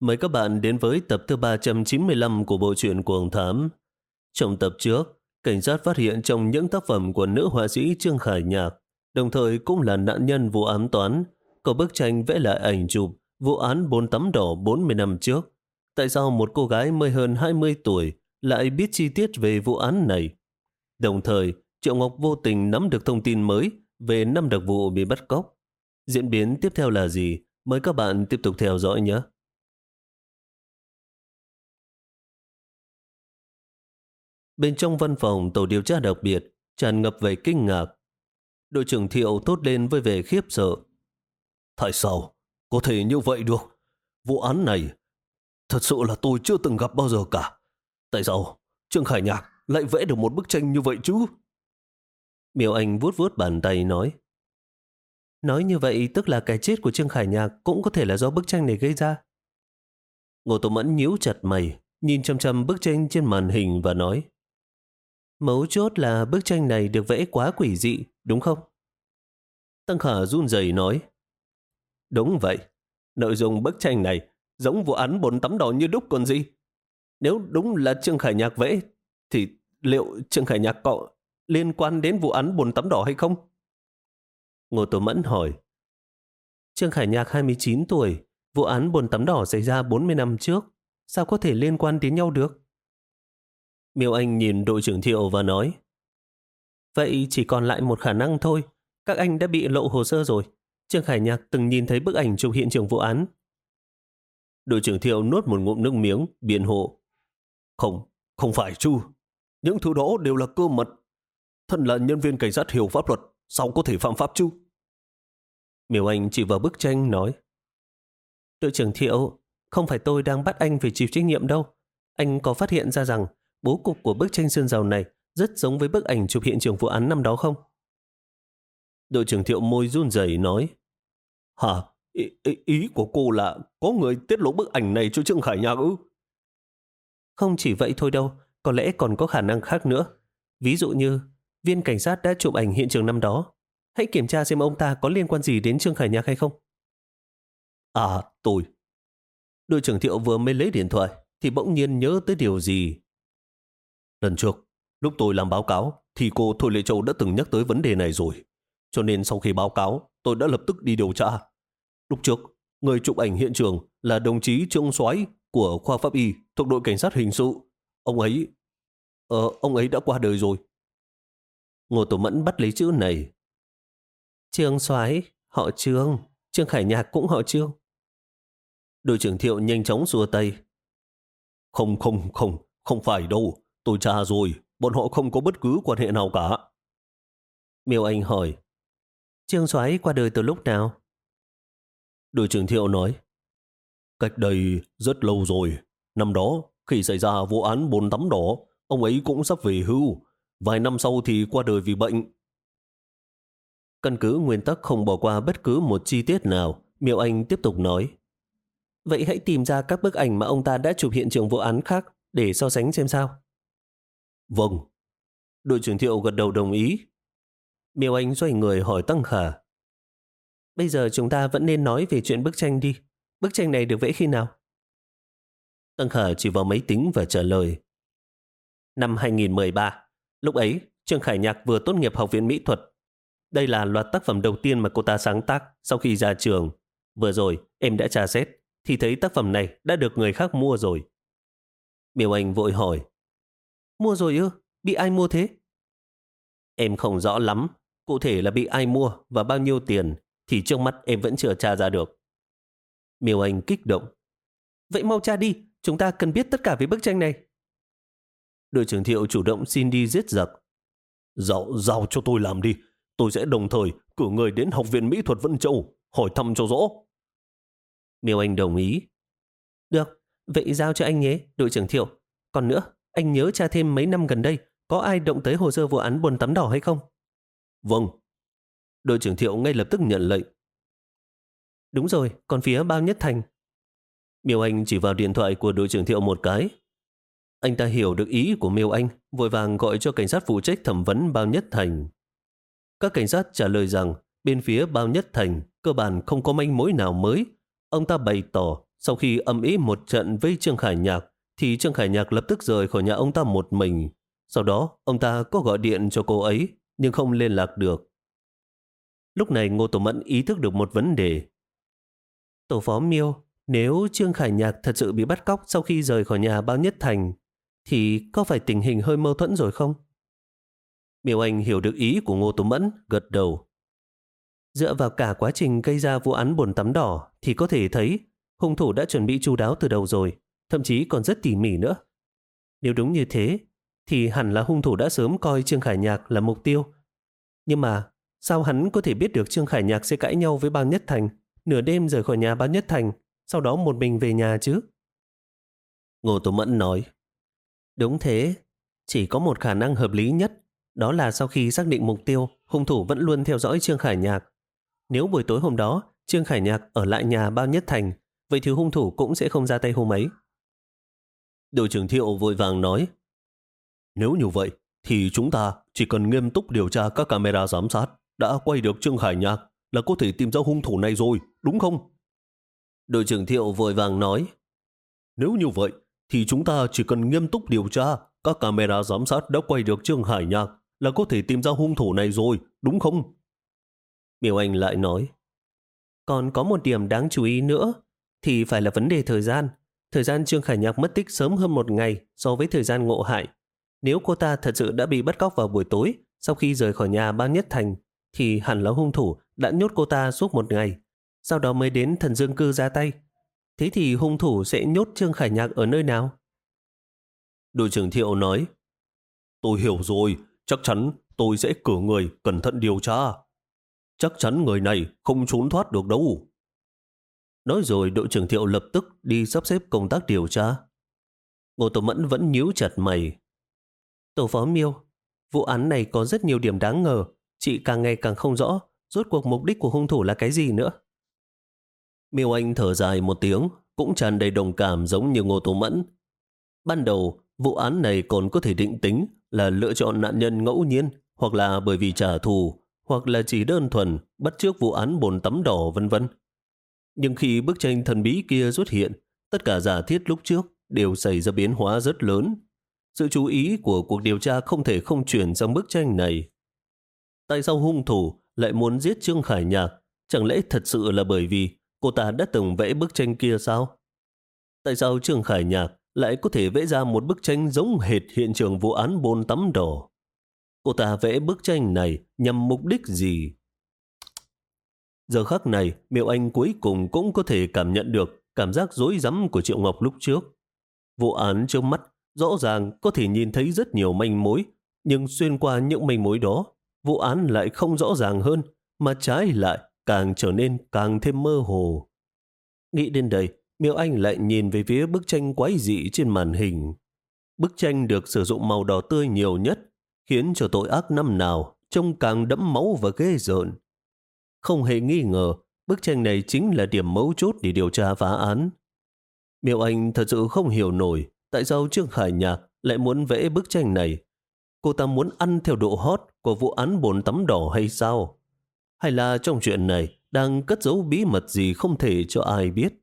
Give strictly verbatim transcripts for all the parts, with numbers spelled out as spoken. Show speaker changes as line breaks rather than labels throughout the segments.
Mời các bạn đến với tập thứ ba trăm chín mươi lăm của bộ truyện Cuồng Thám. Trong tập trước, cảnh sát phát hiện trong những tác phẩm của nữ họa sĩ Trương Khải Nhạc, đồng thời cũng là nạn nhân vụ ám toán, có bức tranh vẽ lại ảnh chụp vụ án bốn tấm đỏ bốn mươi năm trước. Tại sao một cô gái mới hơn hai mươi tuổi lại biết chi tiết về vụ án này? Đồng thời, Triệu Ngọc vô tình nắm được thông tin mới về năm đặc vụ bị bắt cóc. Diễn biến tiếp theo là gì? Mời các bạn tiếp tục theo dõi nhé. Bên trong văn phòng tổ điều tra đặc biệt tràn ngập về kinh ngạc. Đội trưởng Thiệu thốt lên với vẻ khiếp sợ. Tại sao có thể như vậy được? Vụ án này thật sự là tôi chưa từng gặp bao giờ cả. Tại sao Trương Khải Nhạc lại vẽ được một bức tranh như vậy chứ? Miêu Anh vuốt vuốt bàn tay nói. Nói như vậy tức là cái chết của Trương Khải Nhạc cũng có thể là do bức tranh này gây ra. Ngô Tô Mẫn nhíu chặt mày, nhìn chăm chăm bức tranh trên màn hình và nói. Mấu chốt là bức tranh này được vẽ quá quỷ dị, đúng không? Tăng Khả run rẩy nói. Đúng vậy, nội dung bức tranh này giống vụ án bốn tấm đỏ như đúc còn gì. Nếu đúng là Trương Khải Nhạc vẽ, thì liệu Trương Khải Nhạc có liên quan đến vụ án bốn tấm đỏ hay không? Ngô Tô Mẫn hỏi. Trương Khải Nhạc hai mươi chín tuổi, vụ án bốn tấm đỏ xảy ra bốn mươi năm trước, sao có thể liên quan đến nhau được? Miêu Anh nhìn đội trưởng Thiệu và nói. Vậy chỉ còn lại một khả năng thôi. Các anh đã bị lộ hồ sơ rồi. Trương Khải Nhạc từng nhìn thấy bức ảnh chụp hiện trường vụ án. Đội trưởng Thiệu nuốt một ngụm nước miếng, biện hộ. Không, không phải chứ. Những thứ đó đều là cơ mật. Thân là nhân viên cảnh sát hiểu pháp luật, sao có thể phạm pháp chứ? Miêu Anh chỉ vào bức tranh nói. Đội trưởng Thiệu, không phải tôi đang bắt anh phải chịu trách nhiệm đâu. Anh có phát hiện ra rằng bố cục của bức tranh sơn dầu này rất giống với bức ảnh chụp hiện trường vụ án năm đó không? Đội trưởng Thiệu môi run rẩy nói. Hả? Ý, ý, ý của cô là có người tiết lộ bức ảnh này cho Trương Khải Nhạc ư? Không chỉ vậy thôi đâu, có lẽ còn có khả năng khác nữa. Ví dụ như viên cảnh sát đã chụp ảnh hiện trường năm đó. Hãy kiểm tra xem ông ta có liên quan gì đến Trương Khải Nhạc hay không. À, tôi. Đội trưởng Thiệu vừa mới lấy điện thoại thì bỗng nhiên nhớ tới điều gì. Lần trước, lúc tôi làm báo cáo thì cô Thôi Lệ Châu đã từng nhắc tới vấn đề này rồi. Cho nên sau khi báo cáo, tôi đã lập tức đi điều tra. Lúc trước, người chụp ảnh hiện trường là đồng chí Trương Soái của khoa pháp y thuộc đội cảnh sát hình sự. Ông ấy... Ờ, ông ấy đã qua đời rồi. Ngô Tổ Mẫn bắt lấy chữ này. Trương Soái, họ Trương. Trương Khải Nhạc cũng họ Trương. Đội trưởng Thiệu nhanh chóng xua tay. Không, không, không, không phải đâu. Tôi tra rồi, bọn họ không có bất cứ quan hệ nào cả. Miêu Anh hỏi. Trương Soái qua đời từ lúc nào? Đội trưởng Thiệu nói. Cách đây rất lâu rồi. Năm đó, khi xảy ra vụ án bốn tấm đỏ, ông ấy cũng sắp về hưu. Vài năm sau thì qua đời vì bệnh. Căn cứ nguyên tắc không bỏ qua bất cứ một chi tiết nào, Miêu Anh tiếp tục nói. Vậy hãy tìm ra các bức ảnh mà ông ta đã chụp hiện trường vụ án khác để so sánh xem sao. Vâng. Đội trưởng Thiệu gật đầu đồng ý. Miêu Anh xoay người hỏi Tăng Khả. Bây giờ chúng ta vẫn nên nói về chuyện bức tranh đi. Bức tranh này được vẽ khi nào? Tăng Khả chỉ vào máy tính và trả lời. Năm hai nghìn không trăm mười ba, lúc ấy Trương Khải Nhạc vừa tốt nghiệp Học viện Mỹ thuật. Đây là loạt tác phẩm đầu tiên mà cô ta sáng tác sau khi ra trường. Vừa rồi em đã tra xét thì thấy tác phẩm này đã được người khác mua rồi. Miêu Anh vội hỏi. Mua rồi ư? Bị ai mua thế? Em không rõ lắm. Cụ thể là bị ai mua và bao nhiêu tiền thì trước mắt em vẫn chưa tra ra được. Miêu Anh kích động. Vậy mau tra đi, chúng ta cần biết tất cả về bức tranh này. Đội trưởng Thiệu chủ động xin đi giết giặc. Giao, giao cho tôi làm đi. Tôi sẽ đồng thời cử người đến Học viện Mỹ thuật Vân Châu hỏi thăm cho rõ. Miêu Anh đồng ý. Được, vậy giao cho anh nhé, đội trưởng Thiệu. Còn nữa, anh nhớ tra thêm mấy năm gần đây có ai động tới hồ sơ vụ án buôn tắm đỏ hay không? Vâng. Đội trưởng Thiệu ngay lập tức nhận lệnh. Đúng rồi, còn phía Bao Nhất Thành. Miêu Anh chỉ vào điện thoại của đội trưởng Thiệu một cái. Anh ta hiểu được ý của Miêu Anh, vội vàng gọi cho cảnh sát phụ trách thẩm vấn Bao Nhất Thành. Các cảnh sát trả lời rằng bên phía Bao Nhất Thành cơ bản không có manh mối nào mới. Ông ta bày tỏ Sau khi ầm ĩ một trận với Trương Khải Nhạc, thì Trương Khải Nhạc lập tức rời khỏi nhà ông ta một mình. Sau đó, ông ta có gọi điện cho cô ấy, nhưng không liên lạc được. Lúc này Ngô Tổ Mẫn ý thức được một vấn đề. Tổ phó Miêu, nếu Trương Khải Nhạc thật sự bị bắt cóc sau khi rời khỏi nhà Bao Nhất Thành, thì có phải tình hình hơi mâu thuẫn rồi không? Miêu Anh hiểu được ý của Ngô Tổ Mẫn, gật đầu. Dựa vào cả quá trình gây ra vụ án bồn tắm đỏ thì có thể thấy hung thủ đã chuẩn bị chu đáo từ đầu rồi, thậm chí còn rất tỉ mỉ nữa. Nếu đúng như thế, thì hẳn là hung thủ đã sớm coi Trương Khải Nhạc là mục tiêu. Nhưng mà sao hắn có thể biết được Trương Khải Nhạc sẽ cãi nhau với Bao Nhất Thành, nửa đêm rời khỏi nhà Bao Nhất Thành, sau đó một mình về nhà chứ? Ngô Tổ Mẫn nói, đúng thế, chỉ có một khả năng hợp lý nhất, đó là sau khi xác định mục tiêu, hung thủ vẫn luôn theo dõi Trương Khải Nhạc. Nếu buổi tối hôm đó Trương Khải Nhạc ở lại nhà Bao Nhất Thành, vậy thì hung thủ cũng sẽ không ra tay hôm ấy. Đội trưởng Thiệu vội vàng nói, nếu như vậy thì chúng ta chỉ cần nghiêm túc điều tra các camera giám sát đã quay được Trương Khải Nhạc là có thể tìm ra hung thủ này rồi, đúng không? Đội trưởng Thiệu vội vàng nói, nếu như vậy thì chúng ta chỉ cần nghiêm túc điều tra các camera giám sát đã quay được Trương Khải Nhạc là có thể tìm ra hung thủ này rồi, đúng không? Miêu Anh lại nói, còn có một điểm đáng chú ý nữa, thì phải là vấn đề thời gian. Thời gian Trương Khải Nhạc mất tích sớm hơn một ngày so với thời gian ngộ hại. Nếu cô ta thật sự đã bị bắt cóc vào buổi tối sau khi rời khỏi nhà Bao Nhất Thành, thì hẳn là hung thủ đã nhốt cô ta suốt một ngày, sau đó mới đến Thần Dương Cư ra tay. Thế thì hung thủ sẽ nhốt Trương Khải Nhạc ở nơi nào? Đội trưởng Thiệu nói, tôi hiểu rồi, chắc chắn tôi sẽ cử người cẩn thận điều tra. Chắc chắn người này không trốn thoát được đâu. Nói rồi đội trưởng Thiệu lập tức đi sắp xếp công tác điều tra. Ngô Tổ Mẫn vẫn nhíu chặt mày. Tổ phó Miêu, vụ án này có rất nhiều điểm đáng ngờ. Chị càng ngày càng không rõ rốt cuộc mục đích của hung thủ là cái gì nữa. Miêu Anh thở dài một tiếng, cũng tràn đầy đồng cảm giống như Ngô Tổ Mẫn. Ban đầu, vụ án này còn có thể định tính là lựa chọn nạn nhân ngẫu nhiên, hoặc là bởi vì trả thù, hoặc là chỉ đơn thuần bắt chước vụ án bồn tắm đỏ vân vân. Nhưng khi bức tranh thần bí kia xuất hiện, tất cả giả thiết lúc trước đều xảy ra biến hóa rất lớn. Sự chú ý của cuộc điều tra không thể không chuyển sang bức tranh này. Tại sao hung thủ lại muốn giết Trương Khải Nhạc? Chẳng lẽ thật sự là bởi vì cô ta đã từng vẽ bức tranh kia sao? Tại sao Trương Khải Nhạc lại có thể vẽ ra một bức tranh giống hệt hiện trường vụ án bồn tắm đỏ? Cô ta vẽ bức tranh này nhằm mục đích gì? Giờ khắc này, Miêu Anh cuối cùng cũng có thể cảm nhận được cảm giác rối rắm của Triệu Ngọc lúc trước. Vụ án trước mắt rõ ràng có thể nhìn thấy rất nhiều manh mối, nhưng xuyên qua những manh mối đó, vụ án lại không rõ ràng hơn, mà trái lại càng trở nên càng thêm mơ hồ. Nghĩ đến đây, Miêu Anh lại nhìn về phía bức tranh quái dị trên màn hình. Bức tranh được sử dụng màu đỏ tươi nhiều nhất, khiến cho tội ác năm nào trông càng đẫm máu và ghê rợn. Không hề nghi ngờ, bức tranh này chính là điểm mấu chốt để điều tra phá án. Miêu Anh thật sự không hiểu nổi tại sao Trương Khải Nhạc lại muốn vẽ bức tranh này. Cô ta muốn ăn theo độ hot của vụ án bồn tắm đỏ hay sao? Hay là trong chuyện này đang cất giấu bí mật gì không thể cho ai biết?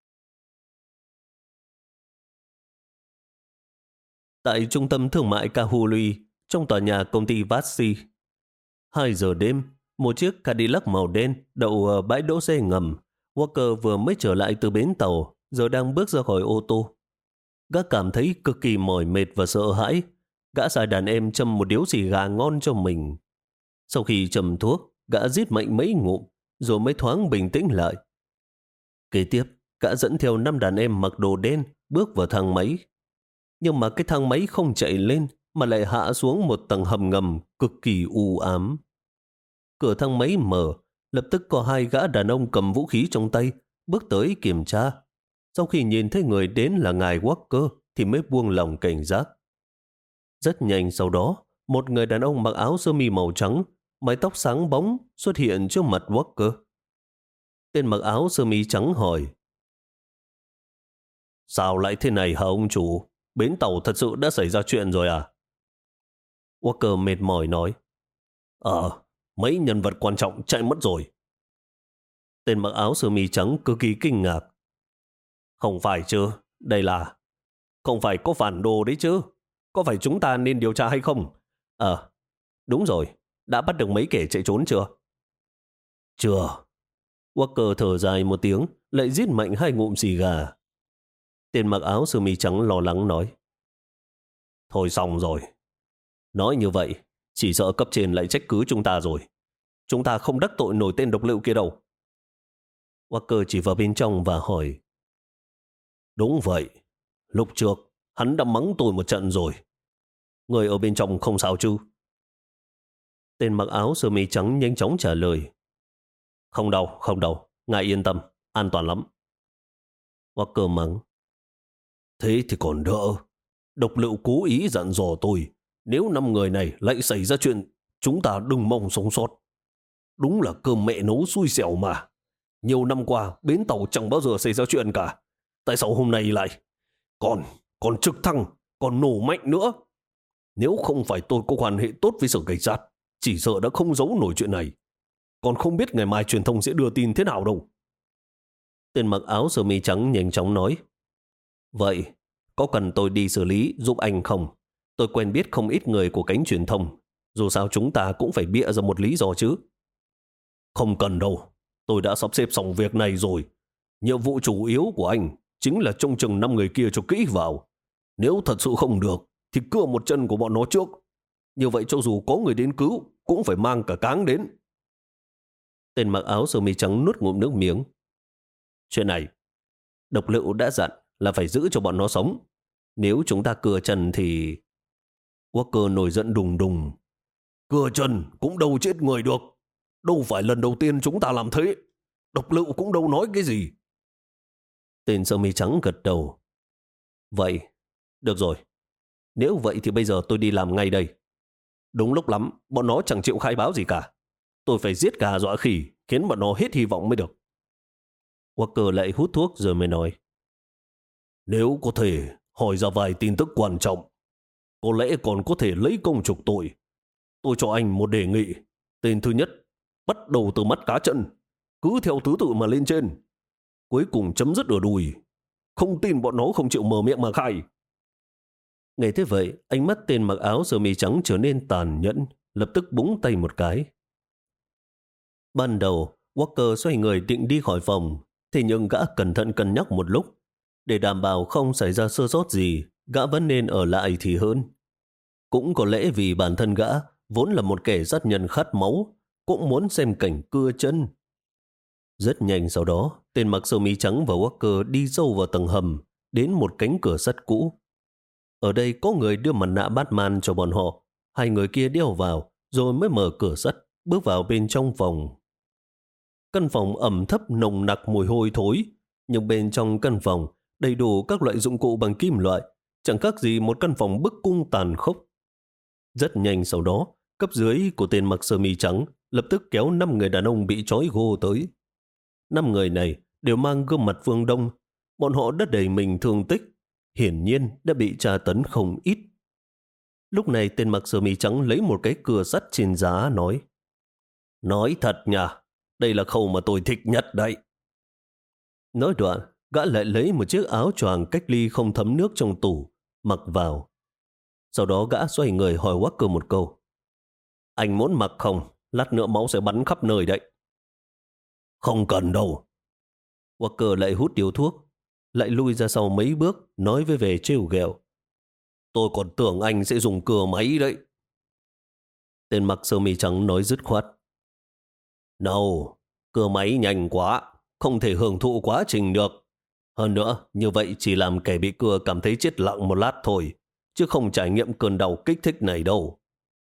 Tại trung tâm thương mại Kahului, trong tòa nhà công ty Vassi, hai giờ đêm, một chiếc Cadillac màu đen đậu ở bãi đỗ xe ngầm. Walker vừa mới trở lại từ bến tàu, giờ đang bước ra khỏi ô tô. Gã cảm thấy cực kỳ mỏi mệt và sợ hãi. Gã sai đàn em châm một điếu xì gà ngon cho mình. Sau khi châm thuốc, gã rít mạnh mấy ngụm, rồi mới thoáng bình tĩnh lại. Kế tiếp, gã dẫn theo năm đàn em mặc đồ đen bước vào thang máy. Nhưng mà cái thang máy không chạy lên, mà lại hạ xuống một tầng hầm ngầm cực kỳ u ám. Cửa thang máy mở, lập tức có hai gã đàn ông cầm vũ khí trong tay, bước tới kiểm tra. Sau khi nhìn thấy người đến là ngài Walker thì mới buông lòng cảnh giác. Rất nhanh sau đó, một người đàn ông mặc áo sơ mi màu trắng, mái tóc sáng bóng xuất hiện trước mặt Walker. Tên mặc áo sơ mi trắng hỏi: Sao lại thế này hả ông chủ? Bến tàu thật sự đã xảy ra chuyện rồi à? Walker mệt mỏi nói: Ờ, mấy nhân vật quan trọng chạy mất rồi. Tên mặc áo sơ mi trắng cực kỳ kinh ngạc: Không phải chứ, đây là... Không phải có phản đồ đấy chứ. Có phải chúng ta nên điều tra hay không? Ờ, đúng rồi. Đã bắt được mấy kẻ chạy trốn chưa? Chưa. Walker thở dài một tiếng, lại rít mạnh hai ngụm xì gà. Tên mặc áo sơ mi trắng lo lắng nói. Thôi xong rồi. Nói như vậy, chỉ sợ cấp trên lại trách cứ chúng ta rồi. Chúng ta không đắc tội nổi tên độc lựu kia đâu. Walker chỉ vào bên trong và hỏi. Đúng vậy. Lúc trước, hắn đã mắng tôi một trận rồi. Người ở bên trong không sao chứ? Tên mặc áo sơ mi trắng nhanh chóng trả lời. Không đâu, không đâu. Ngài yên tâm, an toàn lắm. Walker mắng. Thế thì còn đỡ. Độc lựu cố ý dặn dò tôi. Nếu năm người này lại xảy ra chuyện, chúng ta đừng mong sống sót. Đúng là cơm mẹ nấu xui xẻo mà. Nhiều năm qua, bến tàu chẳng bao giờ xảy ra chuyện cả. Tại sao hôm nay lại? Còn, còn trực thăng, còn nổ mạnh nữa. Nếu không phải tôi có quan hệ tốt với sở cảnh sát, chỉ sợ đã không giấu nổi chuyện này. Còn không biết ngày mai truyền thông sẽ đưa tin thế nào đâu. Tên mặc áo sơ mi trắng nhanh chóng nói. Vậy, có cần tôi đi xử lý giúp anh không? Tôi quen biết không ít người của cánh truyền thông. Dù sao chúng ta cũng phải bịa ra một lý do chứ. Không cần đâu. Tôi đã sắp xếp xong việc này rồi. Nhiệm vụ chủ yếu của anh chính là trông chừng năm người kia cho kỹ vào. Nếu thật sự không được, thì cưa một chân của bọn nó trước. Như vậy cho dù có người đến cứu, cũng phải mang cả cáng đến. Tên mặc áo sơ mi trắng nuốt ngụm nước miếng. Chuyện này, độc lựu đã dặn là phải giữ cho bọn nó sống. Nếu chúng ta cưa chân thì... Walker nổi giận đùng đùng. Cưa chân cũng đâu chết người được. Đâu phải lần đầu tiên chúng ta làm thế. Độc lựu cũng đâu nói cái gì. Tên sơ mi trắng gật đầu. Vậy, được rồi. Nếu vậy thì bây giờ tôi đi làm ngay đây. Đúng lúc lắm, bọn nó chẳng chịu khai báo gì cả. Tôi phải giết gà dọa khỉ, khiến bọn nó hết hy vọng mới được. Walker lại hút thuốc rồi mới nói. Nếu có thể hỏi ra vài tin tức quan trọng, có lẽ còn có thể lấy công trục tội. Tôi cho anh một đề nghị. Tên thứ nhất, bắt đầu từ mắt cá chân, cứ theo thứ tự mà lên trên. Cuối cùng chấm dứt ở đùi. Không tin bọn nó không chịu mở miệng mà khai. Nghe thế vậy, ánh mắt tên mặc áo sơ mi trắng trở nên tàn nhẫn, lập tức búng tay một cái. Ban đầu, Walker xoay người định đi khỏi phòng, thế nhưng gã cẩn thận cân nhắc một lúc. Để đảm bảo không xảy ra sơ sót gì, gã vẫn nên ở lại thì hơn. Cũng có lẽ vì bản thân gã vốn là một kẻ sát nhân khát máu, cũng muốn xem cảnh cưa chân. Rất nhanh sau đó, tên mặc sơ mi trắng và Walker đi sâu vào tầng hầm, đến một cánh cửa sắt cũ. Ở đây có người đưa mặt nạ Batman cho bọn họ. Hai người kia đeo vào, rồi mới mở cửa sắt, bước vào bên trong phòng. Căn phòng ẩm thấp nồng nặc mùi hôi thối, nhưng bên trong căn phòng đầy đủ các loại dụng cụ bằng kim loại, chẳng khác gì một căn phòng bức cung tàn khốc. Rất nhanh sau đó, cấp dưới của tên mặc sơ mi trắng lập tức kéo năm người đàn ông bị trói gô tới. Năm người này đều mang gương mặt phương Đông, bọn họ đã đầy mình thương tích, hiển nhiên đã bị tra tấn không ít. Lúc này tên mặc sơ mi trắng lấy một cái cưa sắt trên giá nói. Nói thật nha, đây là khâu mà tôi thích nhất đấy. Nói đoạn, gã lại lấy một chiếc áo choàng cách ly không thấm nước trong tủ, mặc vào. Sau đó gã xoay người hỏi Walker một câu. Anh muốn mặc không? Lát nữa máu sẽ bắn khắp nơi đấy. Không cần đâu. Walker lại hút điếu thuốc, lại lui ra sau mấy bước, nói với vẻ trêu ghẹo. Tôi còn tưởng anh sẽ dùng cưa máy đấy. Tên mặc sơ mi trắng nói dứt khoát. Đâu, cưa máy nhanh quá, không thể hưởng thụ quá trình được. Hơn nữa, như vậy chỉ làm kẻ bị cưa cảm thấy chết lặng một lát thôi, chứ không trải nghiệm cơn đau kích thích này đâu.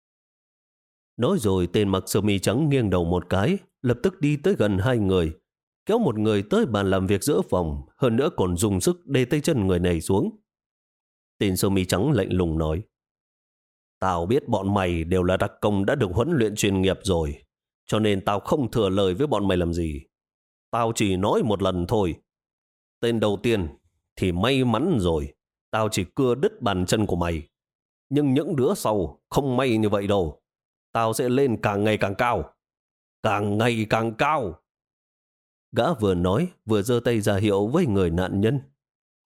Nói rồi tên mặc sơ mi trắng nghiêng đầu một cái, lập tức đi tới gần hai người, kéo một người tới bàn làm việc giữa phòng, hơn nữa còn dùng sức đè tay chân người này xuống. Tên sơ mi trắng lạnh lùng nói. Tao biết bọn mày đều là đặc công đã được huấn luyện chuyên nghiệp rồi, cho nên tao không thừa lời với bọn mày làm gì. Tao chỉ nói một lần thôi. Tên đầu tiên thì may mắn rồi, tao chỉ cưa đứt bàn chân của mày. Nhưng những đứa sau không may như vậy đâu. Tao sẽ lên càng ngày càng cao. Càng ngày càng cao. Gã vừa nói vừa giơ tay ra hiệu với người nạn nhân.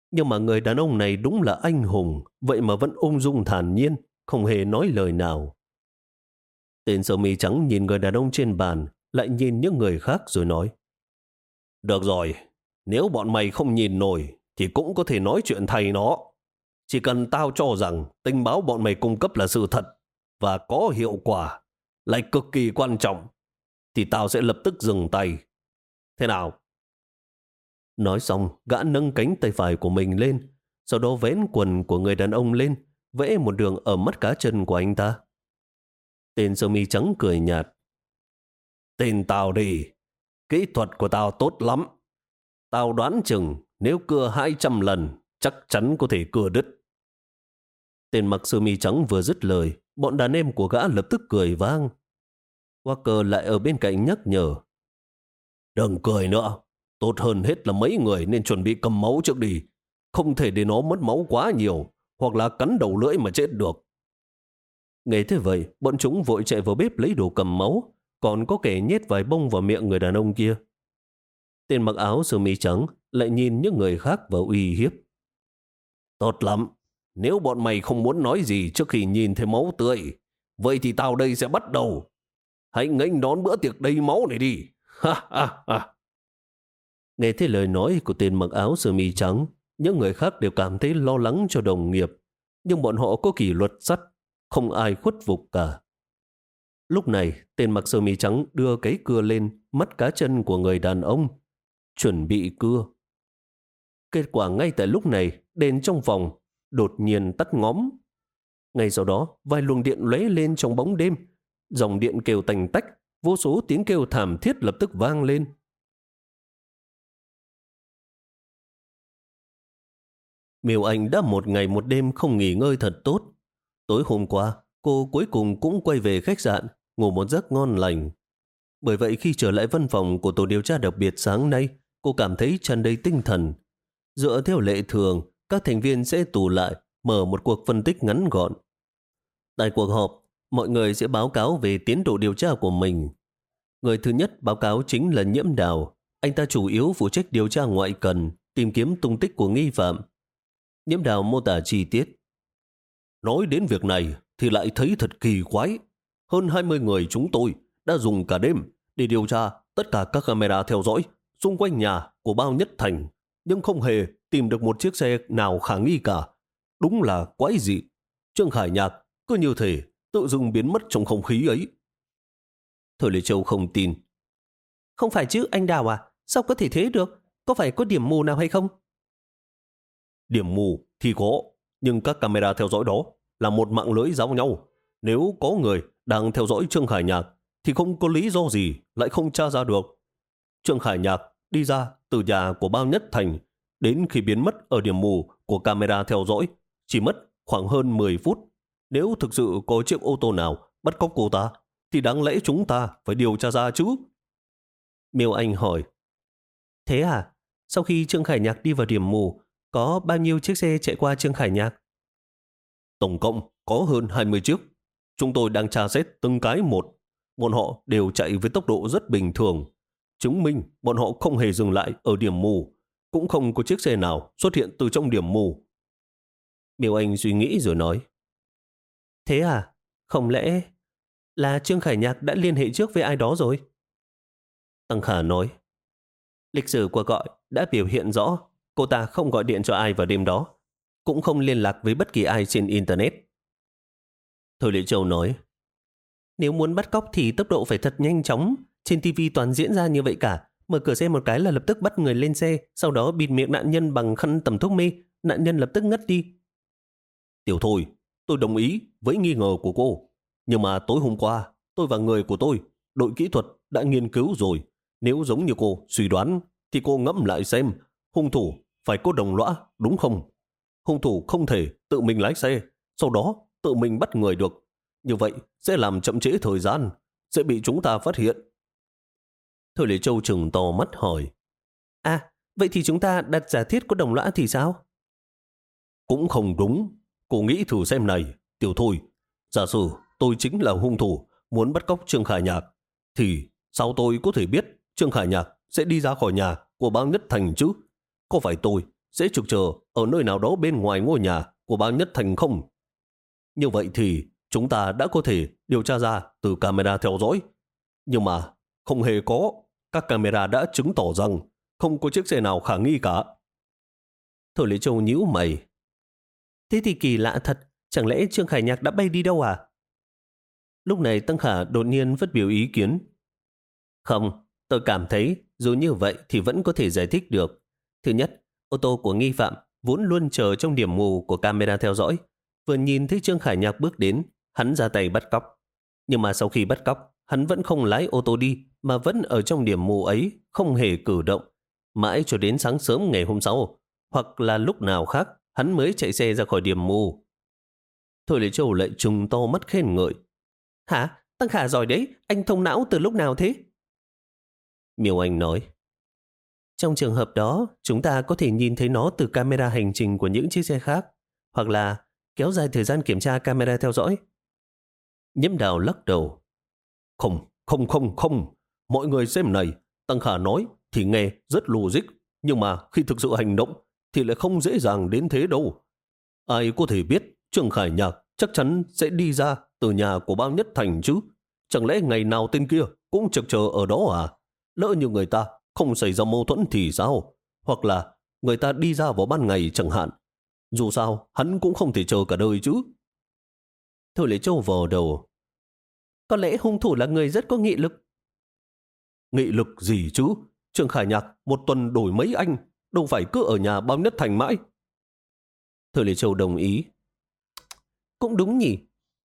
Nhưng mà người đàn ông này đúng là anh hùng, vậy mà vẫn ung dung thản nhiên, không hề nói lời nào. Tên sơ mi trắng nhìn người đàn ông trên bàn, lại nhìn những người khác rồi nói. Được rồi, nếu bọn mày không nhìn nổi, thì cũng có thể nói chuyện thay nó. Chỉ cần tao cho rằng tình báo bọn mày cung cấp là sự thật và có hiệu quả, lại cực kỳ quan trọng, thì tao sẽ lập tức dừng tay. Thế nào? Nói xong, gã nâng cánh tay phải của mình lên, sau đó vén quần của người đàn ông lên, vẽ một đường ở mắt cá chân của anh ta. Tên sơ mi trắng cười nhạt. Tin tao đi, kỹ thuật của tao tốt lắm. Tao đoán chừng nếu cưa hai trăm lần, chắc chắn có thể cưa đứt. Tên mặc sơ mi trắng vừa dứt lời, bọn đàn em của gã lập tức cười vang. Walker lại ở bên cạnh nhắc nhở. Đừng cười nữa, tốt hơn hết là mấy người nên chuẩn bị cầm máu trước đi. Không thể để nó mất máu quá nhiều, hoặc là cắn đầu lưỡi mà chết được. Nghe thế vậy, bọn chúng vội chạy vào bếp lấy đồ cầm máu, còn có kẻ nhét vài bông vào miệng người đàn ông kia. Tên mặc áo sơ mi trắng lại nhìn những người khác và uy hiếp. Tốt lắm, nếu bọn mày không muốn nói gì trước khi nhìn thấy máu tươi, vậy thì tao đây sẽ bắt đầu. Hãy nghênh đón bữa tiệc đầy máu này đi. Ha ha ha. Nghe thấy lời nói của tên mặc áo sơ mi trắng, những người khác đều cảm thấy lo lắng cho đồng nghiệp, nhưng bọn họ có kỷ luật sắt, không ai khuất phục cả. Lúc này, tên mặc sơ mi trắng đưa cái cưa lên mắt cá chân của người đàn ông, chuẩn bị cưa. Kết quả ngay tại lúc này, đèn trong phòng đột nhiên tắt ngóm. Ngay sau đó, vài luồng điện lóe lên trong bóng đêm, dòng điện kêu tành tách, vô số tiếng kêu thảm thiết lập tức vang lên. Miêu Anh đã một ngày một đêm không nghỉ ngơi thật tốt. Tối hôm qua, cô cuối cùng cũng quay về khách sạn, ngủ một giấc ngon lành. Bởi vậy khi trở lại văn phòng của tổ điều tra đặc biệt sáng nay, cô cảm thấy tràn đầy tinh thần. Dựa theo lệ thường, các thành viên sẽ tụ lại, mở một cuộc phân tích ngắn gọn. Tại cuộc họp, mọi người sẽ báo cáo về tiến độ điều tra của mình. Người thứ nhất báo cáo chính là Nhiễm Đào. Anh ta chủ yếu phụ trách điều tra ngoại cần, tìm kiếm tung tích của nghi phạm. Nhiễm Đào mô tả chi tiết. Nói đến việc này thì lại thấy thật kỳ quái. Hơn hai mươi người chúng tôi đã dùng cả đêm để điều tra tất cả các camera theo dõi xung quanh nhà của Bao Nhất Thành, nhưng không hề tìm được một chiếc xe nào khả nghi cả. Đúng là quái dị. Trương Khải Nhạc cứ như thể tự dưng biến mất trong không khí ấy. Thời Lê Châu không tin. Không phải chứ anh Đào à, sao có thể thế được? Có phải có điểm mù nào hay không? Điểm mù thì có, nhưng các camera theo dõi đó là một mạng lưới giao nhau. Nếu có người đang theo dõi Trương Khải Nhạc thì không có lý do gì lại không tra ra được. Trương Khải Nhạc đi ra từ nhà của Bao Nhất Thành đến khi biến mất ở điểm mù của camera theo dõi chỉ mất khoảng hơn mười phút. Nếu thực sự có chiếc ô tô nào bắt cóc cô ta thì đáng lẽ chúng ta phải điều tra ra chứ. Miêu Anh hỏi. Thế à? Sau khi Trương Khải Nhạc đi vào điểm mù, có bao nhiêu chiếc xe chạy qua Trương Khải Nhạc? Tổng cộng có hơn hai mươi chiếc. Chúng tôi đang tra xét từng cái một. Bọn họ đều chạy với tốc độ rất bình thường, chứng minh bọn họ không hề dừng lại ở điểm mù. Cũng không có chiếc xe nào xuất hiện từ trong điểm mù. Miêu Anh suy nghĩ rồi nói. Thế à? Không lẽ là Trương Khải Nhạc đã liên hệ trước với ai đó rồi? Tăng Khả nói. Lịch sử cuộc gọi đã biểu hiện rõ cô ta không gọi điện cho ai vào đêm đó, cũng không liên lạc với bất kỳ ai trên Internet. Thôi Lệ Châu nói. Nếu muốn bắt cóc thì tốc độ phải thật nhanh chóng. Trên ti vi toàn diễn ra như vậy cả. Mở cửa xe một cái là lập tức bắt người lên xe, sau đó bịt miệng nạn nhân bằng khăn tẩm thuốc mê. Nạn nhân lập tức ngất đi. Tiểu Thôi, tôi đồng ý với nghi ngờ của cô. Nhưng mà tối hôm qua, tôi và người của tôi, đội kỹ thuật đã nghiên cứu rồi. Nếu giống như cô suy đoán, thì cô ngẫm lại xem, hung thủ phải có đồng lõa, đúng không? Hung thủ không thể tự mình lái xe, sau đó tự mình bắt người được. Như vậy sẽ làm chậm trễ thời gian, sẽ bị chúng ta phát hiện. Thời Lê Châu trừng to mắt hỏi. À, vậy thì chúng ta đặt giả thiết có đồng lõa thì sao? Cũng không đúng. Cô nghĩ thử xem này, Tiểu Thôi. Giả sử tôi chính là hung thủ muốn bắt cóc Trương Khải Nhạc, thì sao tôi có thể biết Trương Khải Nhạc sẽ đi ra khỏi nhà của Bao Nhất Thành chứ? Có phải tôi sẽ trực chờ ở nơi nào đó bên ngoài ngôi nhà của bang Nhất Thành không? Như vậy thì chúng ta đã có thể điều tra ra từ camera theo dõi. Nhưng mà không hề có. Các camera đã chứng tỏ rằng không có chiếc xe nào khả nghi cả.
Thôi Lệ Châu nhíu mày. Thế thì kỳ lạ thật. Chẳng lẽ Trương Khải Nhạc đã bay đi đâu à? Lúc này Tăng Khả đột nhiên phát biểu ý kiến. Không, tôi cảm thấy dù như vậy thì vẫn có thể giải thích được. Thứ nhất, ô tô của nghi phạm vốn luôn chờ trong điểm mù của camera theo dõi. Vừa nhìn thấy Trương Khải Nhạc bước đến, hắn ra tay bắt cóc. Nhưng mà sau khi bắt cóc, hắn vẫn không lái ô tô đi, mà vẫn ở trong điểm mù ấy, không hề cử động. Mãi cho đến sáng sớm ngày hôm sau, hoặc là lúc nào khác, hắn mới chạy xe ra khỏi điểm mù. Thôi Lệ Châu lại trừng to mắt khen ngợi. Hả? Tăng Khả giỏi đấy, anh thông não từ lúc nào thế? Miêu Anh nói. Trong trường hợp đó, chúng ta có thể nhìn thấy nó từ camera hành trình của những chiếc xe khác, hoặc là kéo dài thời gian kiểm tra camera theo dõi.
Nhiễm Đào lắc đầu. Không, không, không, không. Mọi người xem này, Tăng Khả nói thì nghe rất logic, nhưng mà khi thực sự hành động thì lại không dễ dàng đến thế đâu. Ai có thể biết Trương Khải Nhạc chắc chắn sẽ đi ra từ nhà của bang Nhất Thành chứ? Chẳng lẽ ngày nào tên kia cũng trực chờ ở đó à? Lỡ như người ta không xảy ra mâu thuẫn thì sao? Hoặc là người ta đi ra vào ban ngày chẳng hạn. Dù sao, hắn cũng không thể chờ cả đời chứ.
Thôi Lệ Châu vò đầu. Có lẽ hung thủ là người rất có nghị lực.
Nghị lực gì chứ? Trương Khải Nhạc một tuần đổi mấy anh, đâu phải cứ ở nhà bang Nhất Thành mãi.
Thôi Lệ Châu đồng ý. Cũng đúng nhỉ.